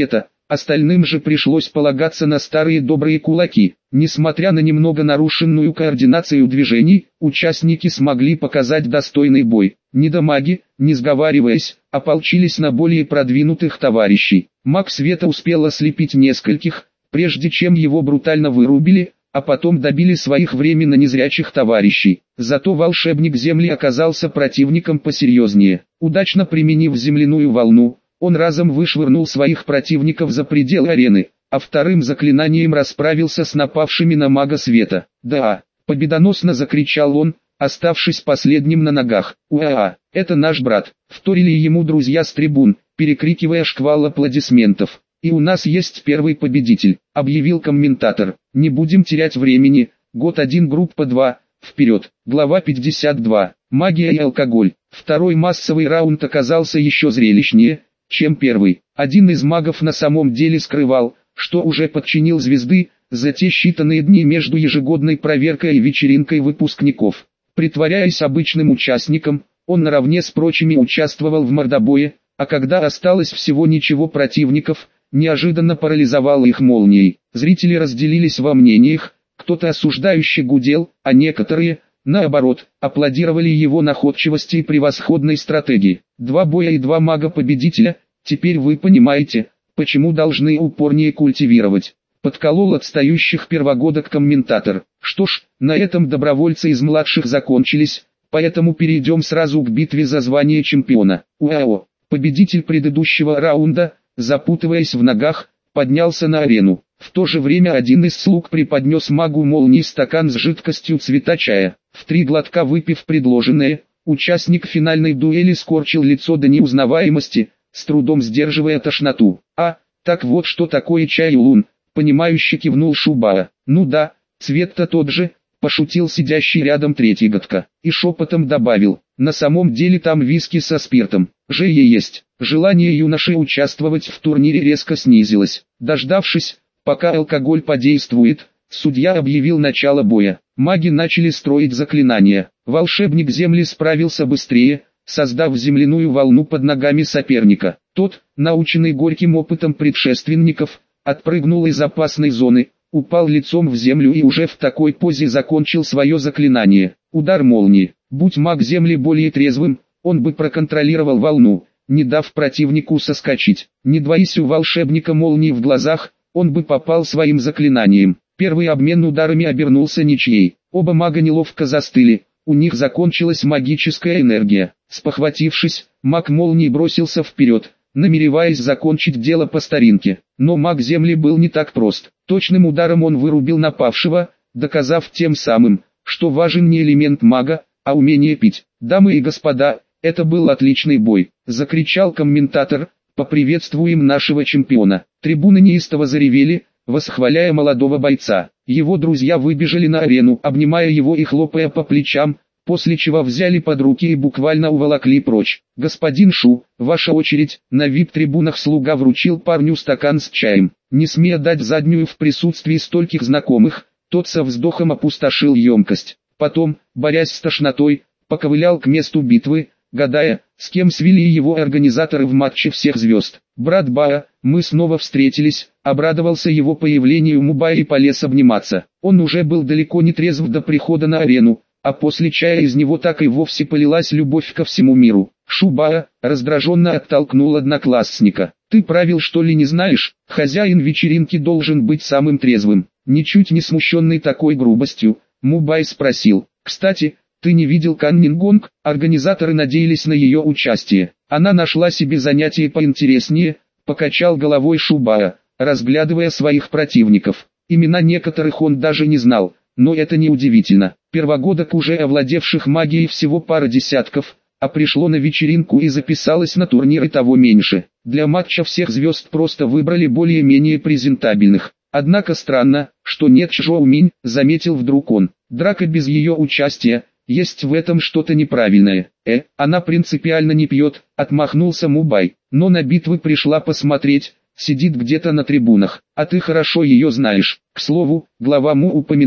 остальным же пришлось полагаться на старые добрые кулаки. Несмотря на немного нарушенную координацию движений, участники смогли показать достойный бой. Недомаги, не сговариваясь, ополчились на более продвинутых товарищей. Маг света успел ослепить нескольких, прежде чем его брутально вырубили, а потом добили своих временно незрячих товарищей. Зато волшебник земли оказался противником посерьезнее. Удачно применив земляную волну, он разом вышвырнул своих противников за пределы арены, а вторым заклинанием расправился с напавшими на мага света. «Да!» — победоносно закричал он, оставшись последним на ногах. «Уа! Это наш брат!» — вторили ему друзья с трибун, перекрикивая шквал аплодисментов. «И у нас есть первый победитель», — объявил комментатор. «Не будем терять времени, год один, группа два, вперед». Глава пятьдесят два. Магия и алкоголь. Второй массовый раунд оказался еще зрелищнее, чем первый. Один из магов на самом деле скрывал, что уже подчинил звезды, за те считанные дни между ежегодной проверкой и вечеринкой выпускников. Притворяясь обычным участником, он наравне с прочими участвовал в мордобое, а когда осталось всего ничего противников, неожиданно парализовал их молнией. Зрители разделились во мнениях, кто-то осуждающе гудел, а некоторые, наоборот, аплодировали его находчивости и превосходной стратегии. Два боя и два мага-победителя, теперь вы понимаете, почему должны упорнее культивировать. Подколол отстающих первогодок комментатор. Что ж, на этом добровольцы из младших закончились, поэтому перейдем сразу к битве за звание чемпиона. УАО. Победитель предыдущего раунда, запутываясь в ногах, поднялся на арену. В то же время один из слуг преподнес магу молнии стакан с жидкостью цвета чая. В три глотка выпив предложенное, участник финальной дуэли скорчил лицо до неузнаваемости, с трудом сдерживая тошноту. «А, так вот что такое чай-улун», — понимающе кивнул Шубара. «Ну да, цвет-то тот же», — пошутил сидящий рядом третий годка. И шепотом добавил: «На самом деле там виски со спиртом. Же и есть». Желание юноши участвовать в турнире резко снизилось. Дождавшись, пока алкоголь подействует, судья объявил начало боя. Маги начали строить заклинания. Волшебник земли справился быстрее, создав земляную волну под ногами соперника. Тот, наученный горьким опытом предшественников, отпрыгнул из опасной зоны, упал лицом в землю и уже в такой позе закончил свое заклинание. Удар молнии. Будь маг земли более трезвым, он бы проконтролировал волну, не дав противнику соскочить. Не двоись у волшебника молнии в глазах, он бы попал своим заклинанием. Первый обмен ударами обернулся ничьей. Оба мага неловко застыли, у них закончилась магическая энергия. Спохватившись, маг молнии бросился вперед, намереваясь закончить дело по старинке. Но маг земли был не так прост. Точным ударом он вырубил напавшего, доказав тем самым, что важен не элемент мага, а умение пить. «Дамы и господа, это был отличный бой», — закричал комментатор. «Поприветствуем нашего чемпиона». Трибуны неистово заревели, восхваляя молодого бойца. Его друзья выбежали на арену, обнимая его и хлопая по плечам, после чего взяли под руки и буквально уволокли прочь. «Господин Шу, ваша очередь», — на вип-трибунах слуга вручил парню стакан с чаем. Не смея дать заднюю в присутствии стольких знакомых, тот со вздохом опустошил емкость. Потом, борясь с тошнотой, поковылял к месту битвы, гадая, с кем свели его организаторы в матче всех звезд. «Брат Баа, мы снова встретились», — обрадовался его появлению Мубай и полез обниматься. Он уже был далеко не трезв до прихода на арену, а после чая из него так и вовсе полилась любовь ко всему миру. Шубаа раздраженно оттолкнул одноклассника. «Ты правил что ли не знаешь? Хозяин вечеринки должен быть самым трезвым». Ничуть не смущенный такой грубостью, Мубай спросил: «Кстати, ты не видел Кан Нингонг?» Организаторы надеялись на ее участие. Она нашла себе занятие поинтереснее, покачал головой Шубаа, разглядывая своих противников. Имена некоторых он даже не знал, но это не удивительно. Первогодок, уже овладевших магией, всего пара десятков, а пришло на вечеринку и записалось на турнир, и того меньше. Для матча всех звезд просто выбрали более-менее презентабельных. Однако странно, что нет Чжоу Минь, заметил вдруг он. Драка без ее участия, есть в этом что-то неправильное. Э, она принципиально не пьет, отмахнулся Мубай, но на битвы пришла посмотреть, сидит где-то на трибунах, а ты хорошо ее знаешь. К слову, глава Му упоминал,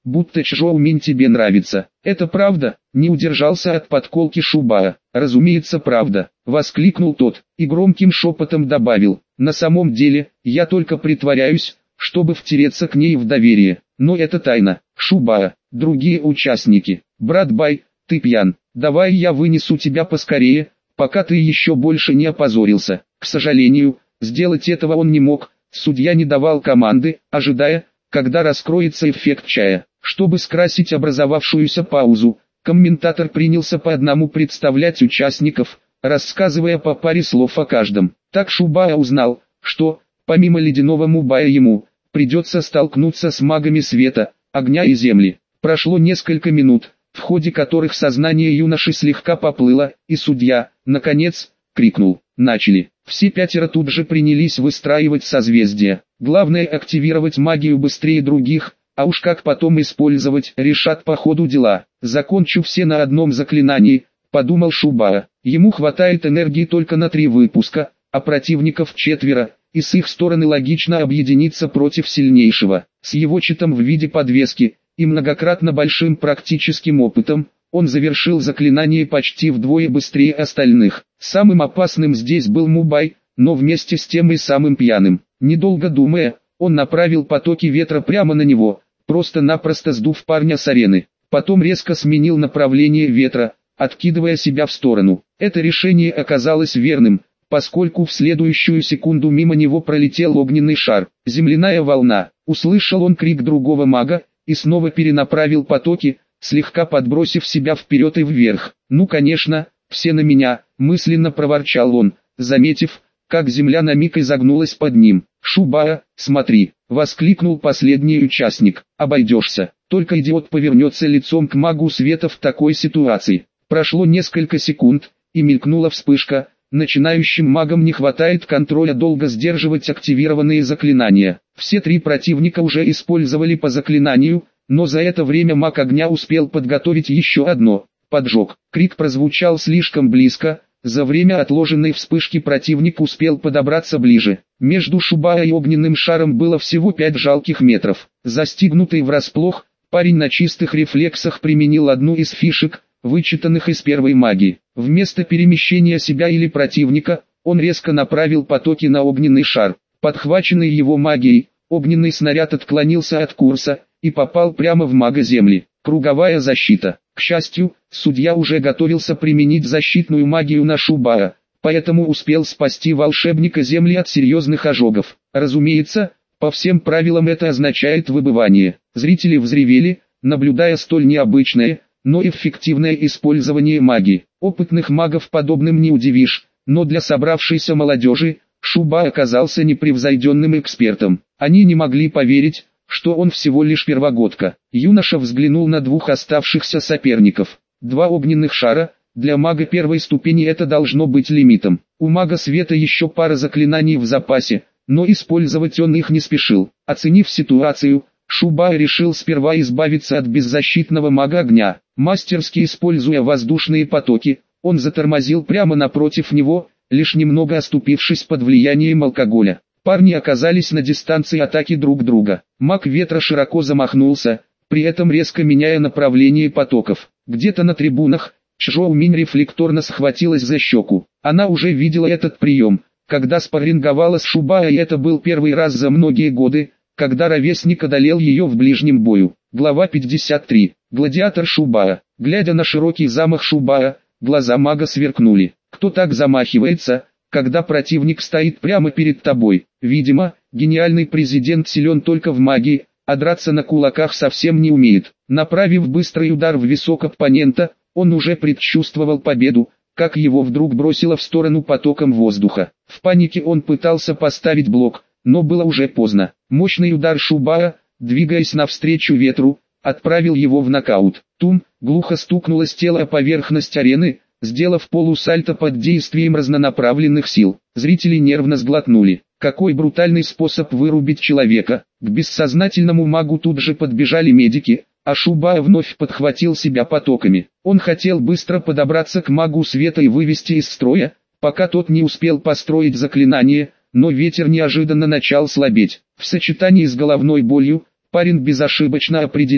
будто Чжоуминь тебе нравится. Это правда? Не удержался от подколки Шубао. Разумеется, правда, воскликнул тот, и громким шепотом добавил: на самом деле, я только притворяюсь, чтобы втереться к ней в доверие, но это тайна. Шубао, другие участники: брат Бай, ты пьян, давай я вынесу тебя поскорее, пока ты еще больше не опозорился. К сожалению, сделать этого он не мог, судья не давал команды, ожидая, когда раскроется эффект чая. Чтобы скрасить образовавшуюся паузу, комментатор принялся по одному представлять участников, рассказывая по паре слов о каждом. Так Шубао узнал, что, помимо ледяного Мубая, ему придется столкнуться с магами света, огня и земли. Прошло несколько минут, в ходе которых сознание юноши слегка поплыло, и судья, наконец, крикнул: «Начали!». Все пятеро тут же принялись выстраивать созвездия. Главное активировать магию быстрее других, а уж как потом использовать, решат по ходу дела. Закончу все на одном заклинании, подумал Шубао. Ему хватает энергии только на три выпуска, а противников четверо, и с их стороны логично объединиться против сильнейшего. С его читом в виде подвески и многократно большим практическим опытом, он завершил заклинание почти вдвое быстрее остальных. Самым опасным здесь был Мубай, но вместе с тем и самым пьяным. Недолго думая, он направил потоки ветра прямо на него, просто-напросто сдув парня с арены. Потом резко сменил направление ветра, откидывая себя в сторону. Это решение оказалось верным, поскольку в следующую секунду мимо него пролетел огненный шар. «Земляная волна!» Услышал он крик другого мага, и снова перенаправил потоки, слегка подбросив себя вперед и вверх. «Ну конечно, все на меня», мысленно проворчал он, заметив, как земля на миг изогнулась под ним. «Шубао, смотри!» — воскликнул последний участник. «Обойдешься, только идиот повернется лицом к магу света в такой ситуации». Прошло несколько секунд, и мелькнула вспышка. Начинающим магам не хватает контроля долго сдерживать активированные заклинания. Все три противника уже использовали по заклинанию, но за это время маг огня успел подготовить еще одно. Поджог. Крик прозвучал слишком близко, за время отложенной вспышки противник успел подобраться ближе. Между Шубао и огненным шаром было всего пять жалких метров. Застигнутый врасплох, парень на чистых рефлексах применил одну из фишек, вычитанных из первой магии. Вместо перемещения себя или противника, он резко направил потоки на огненный шар. Подхваченный его магией, огненный снаряд отклонился от курса и попал прямо в мага земли. Круговая защита. К счастью, судья уже готовился применить защитную магию на Шубао, поэтому успел спасти волшебника земли от серьезных ожогов. Разумеется, по всем правилам это означает выбывание. Зрители взревели, наблюдая столь необычное, но эффективное использование магии. Опытных магов подобным не удивишь, но для собравшейся молодежи, Шубао оказался непревзойденным экспертом. Они не могли поверить, что он всего лишь первогодка. Юноша взглянул на двух оставшихся соперников. Два огненных шара, для мага первой ступени это должно быть лимитом. У мага света еще пара заклинаний в запасе, но использовать он их не спешил. Оценив ситуацию, Шубао решил сперва избавиться от беззащитного мага огня. Мастерски используя воздушные потоки, он затормозил прямо напротив него, лишь немного оступившись под влиянием алкоголя. Парни оказались на дистанции атаки друг друга. Маг ветра широко замахнулся, при этом резко меняя направление потоков. Где-то на трибунах, Чжоуминь рефлекторно схватилась за щеку. Она уже видела этот прием, когда спарринговала с Шубао, и это был первый раз за многие годы, когда ровесник одолел ее в ближнем бою. Глава пятьдесят три. Гладиатор Шубао. Глядя на широкий замах Шубао, глаза мага сверкнули. Кто так замахивается, когда противник стоит прямо перед тобой? Видимо, гениальный президент силен только в магии, а драться на кулаках совсем не умеет. Направив быстрый удар в висок оппонента, он уже предчувствовал победу, как его вдруг бросило в сторону потоком воздуха. В панике он пытался поставить блок, но было уже поздно. Мощный удар Шубао, двигаясь навстречу ветру, отправил его в нокаут. Тум, глухо стукнулось тело о поверхность арены, сделав полусальто под действием разнонаправленных сил. Зрители нервно сглотнули. Какой брутальный способ вырубить человека. К бессознательному магу тут же подбежали медики, а Шубао вновь подхватил себя потоками. Он хотел быстро подобраться к магу света и вывести из строя, пока тот не успел построить заклинание, но ветер неожиданно начал слабеть. В сочетании с головной болью, парень безошибочно определил,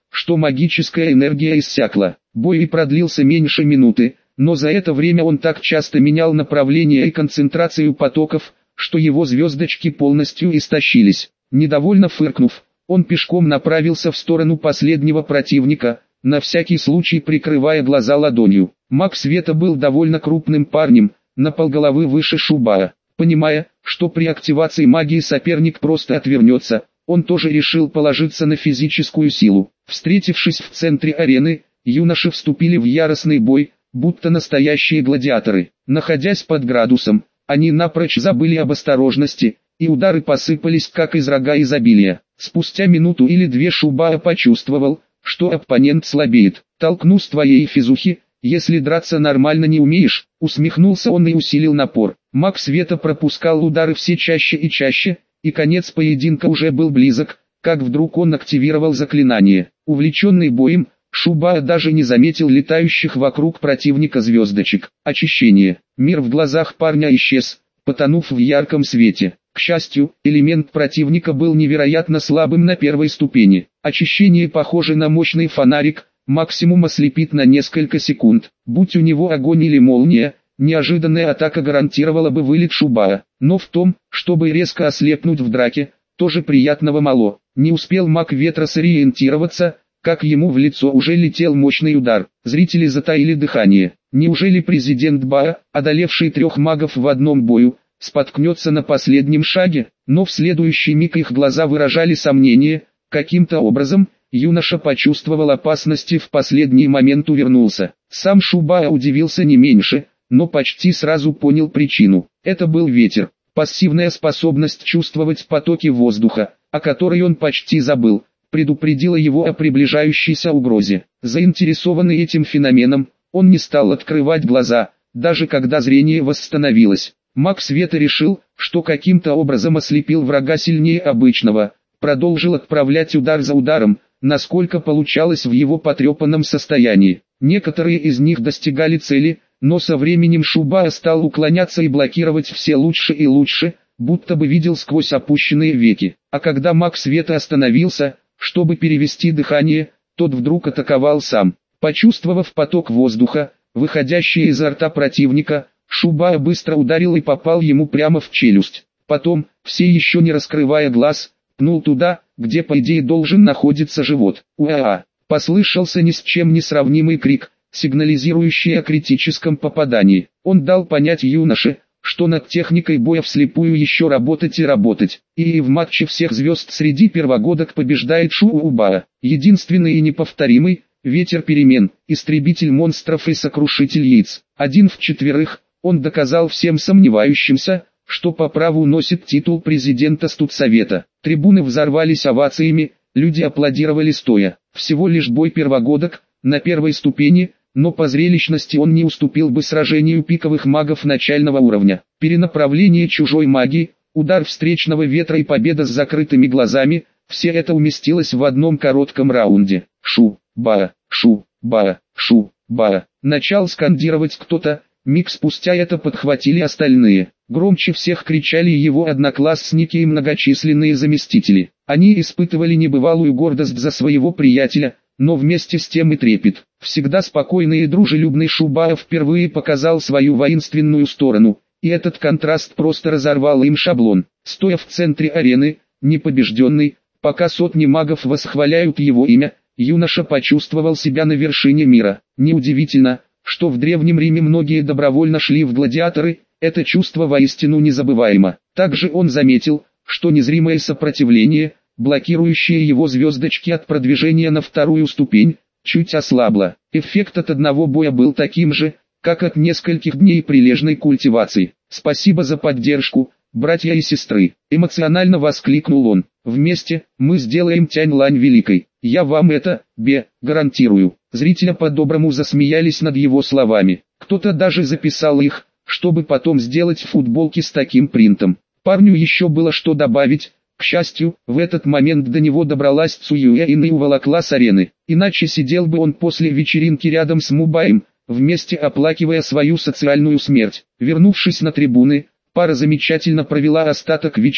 что магическая энергия иссякла. Бой и продлился меньше минуты, но за это время он так часто менял направление и концентрацию потоков, что его звездочки полностью истощились. Недовольно фыркнув, он пешком направился в сторону последнего противника, на всякий случай прикрывая глаза ладонью. Маг света был довольно крупным парнем, на полголовы выше Шубая. Понимая, что при активации магии соперник просто отвернется, он тоже решил положиться на физическую силу. Встретившись в центре арены, юноши вступили в яростный бой, будто настоящие гладиаторы. Находясь под градусом, они напрочь забыли об осторожности, и удары посыпались как из рога изобилия. Спустя минуту или две Шубая почувствовал, что оппонент слабеет. «Толкну с твоей физухи, если драться нормально не умеешь», усмехнулся он и усилил напор. Маг света пропускал удары все чаще и чаще, и конец поединка уже был близок, как вдруг он активировал заклинание. Увлеченный боем, Шубая даже не заметил летающих вокруг противника звездочек. Очищение. Мир в глазах парня исчез, потонув в ярком свете. К счастью, элемент противника был невероятно слабым на первой ступени. Очищение похоже на мощный фонарик, максимум ослепит на несколько секунд. Будь у него огонь или молния, неожиданная атака гарантировала бы вылет Шубая. Но в том, чтобы резко ослепнуть в драке, тоже приятного мало. Не успел маг ветра сориентироваться, как ему в лицо уже летел мощный удар. Зрители затаили дыхание. Неужели президент Баа, одолевший трех магов в одном бою, споткнется на последнем шаге? Но в следующий миг их глаза выражали сомнение. Каким-то образом, юноша почувствовал опасность и в последний момент увернулся. Сам Шубая удивился не меньше, но почти сразу понял причину. Это был ветер, пассивная способность чувствовать потоки воздуха, о которой он почти забыл, предупредила его о приближающейся угрозе. Заинтересованный этим феноменом, он не стал открывать глаза, даже когда зрение восстановилось. Маг света решил, что каким-то образом ослепил врага сильнее обычного, продолжил отправлять удар за ударом, насколько получалось в его потрепанном состоянии. Некоторые из них достигали цели, но со временем Шубая стал уклоняться и блокировать все лучше и лучше, будто бы видел сквозь опущенные веки. А когда маг света остановился, чтобы перевести дыхание, тот вдруг атаковал сам. Почувствовав поток воздуха, выходящий изо рта противника, Шубая быстро ударил и попал ему прямо в челюсть. Потом, все еще не раскрывая глаз, пнул туда, где по идее должен находиться живот. «Уа!» — послышался ни с чем не сравнимый крик, сигнализирующий о критическом попадании. Он дал понять юноше, что над техникой боя вслепую еще работать и работать. И в матче всех звезд среди первогодок побеждает Шубая. Единственный и неповторимый, ветер перемен, истребитель монстров и сокрушитель яиц. Один в четверых, он доказал всем сомневающимся, что по праву носит титул президента студсовета. Трибуны взорвались овациями, люди аплодировали стоя. Всего лишь бой первогодок, на первой ступени, но по зрелищности он не уступил бы сражению пиковых магов начального уровня. Перенаправление чужой магии, удар встречного ветра и победа с закрытыми глазами, все это уместилось в одном коротком раунде. Шу-ба, шу-ба, шу-ба. Начал скандировать кто-то, миг спустя это подхватили остальные. Громче всех кричали его одноклассники и многочисленные заместители. Они испытывали небывалую гордость за своего приятеля, но вместе с тем и трепет. Всегда спокойный и дружелюбный Шубая впервые показал свою воинственную сторону, и этот контраст просто разорвал им шаблон. Стоя в центре арены, непобежденный, пока сотни магов восхваляют его имя, юноша почувствовал себя на вершине мира. Неудивительно, что в Древнем Риме многие добровольно шли в гладиаторы, это чувство воистину незабываемо. Также он заметил, что незримое сопротивление, блокирующее его звездочки от продвижения на вторую ступень, чуть ослабло. Эффект от одного боя был таким же, как от нескольких дней прилежной культивации. «Спасибо за поддержку, братья и сестры!» — эмоционально воскликнул он. «Вместе, мы сделаем Тянь-Лань великой. Я вам это, бе, гарантирую». Зрители по-доброму засмеялись над его словами. Кто-то даже записал их, чтобы потом сделать футболки с таким принтом. Парню еще было что добавить. К счастью, в этот момент до него добралась Цуюэин и уволокла с арены. Иначе сидел бы он после вечеринки рядом с Мубаем, вместе оплакивая свою социальную смерть. Вернувшись на трибуны, пара замечательно провела остаток вечера,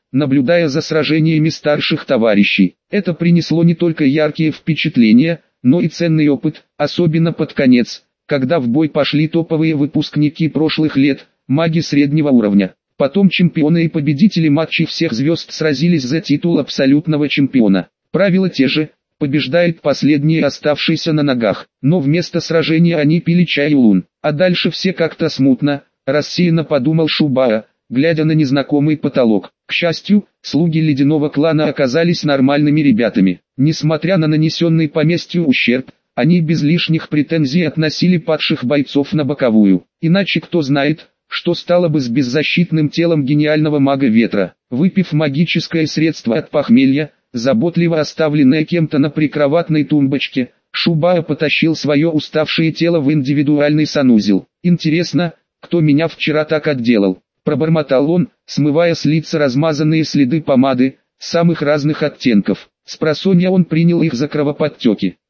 наблюдая за сражениями старших товарищей. Это принесло не только яркие впечатления, но и ценный опыт, особенно под конец, когда в бой пошли топовые выпускники прошлых лет, маги среднего уровня. Потом чемпионы и победители матчей всех звезд сразились за титул абсолютного чемпиона. Правила те же, побеждает последний оставшийся на ногах, но вместо сражения они пили чай и лун. А дальше все как-то смутно, рассеянно подумал Шубара, глядя на незнакомый потолок. К счастью, слуги ледяного клана оказались нормальными ребятами. Несмотря на нанесенный поместью ущерб, они без лишних претензий относили падших бойцов на боковую. Иначе кто знает, что стало бы с беззащитным телом гениального мага ветра. Выпив магическое средство от похмелья, заботливо оставленное кем-то на прикроватной тумбочке, Шубара потащил свое уставшее тело в индивидуальный санузел. «Интересно, кто меня вчера так отделал?» – пробормотал он, смывая с лица размазанные следы помады, самых разных оттенков. Спросонья он принял их за кровоподтеки.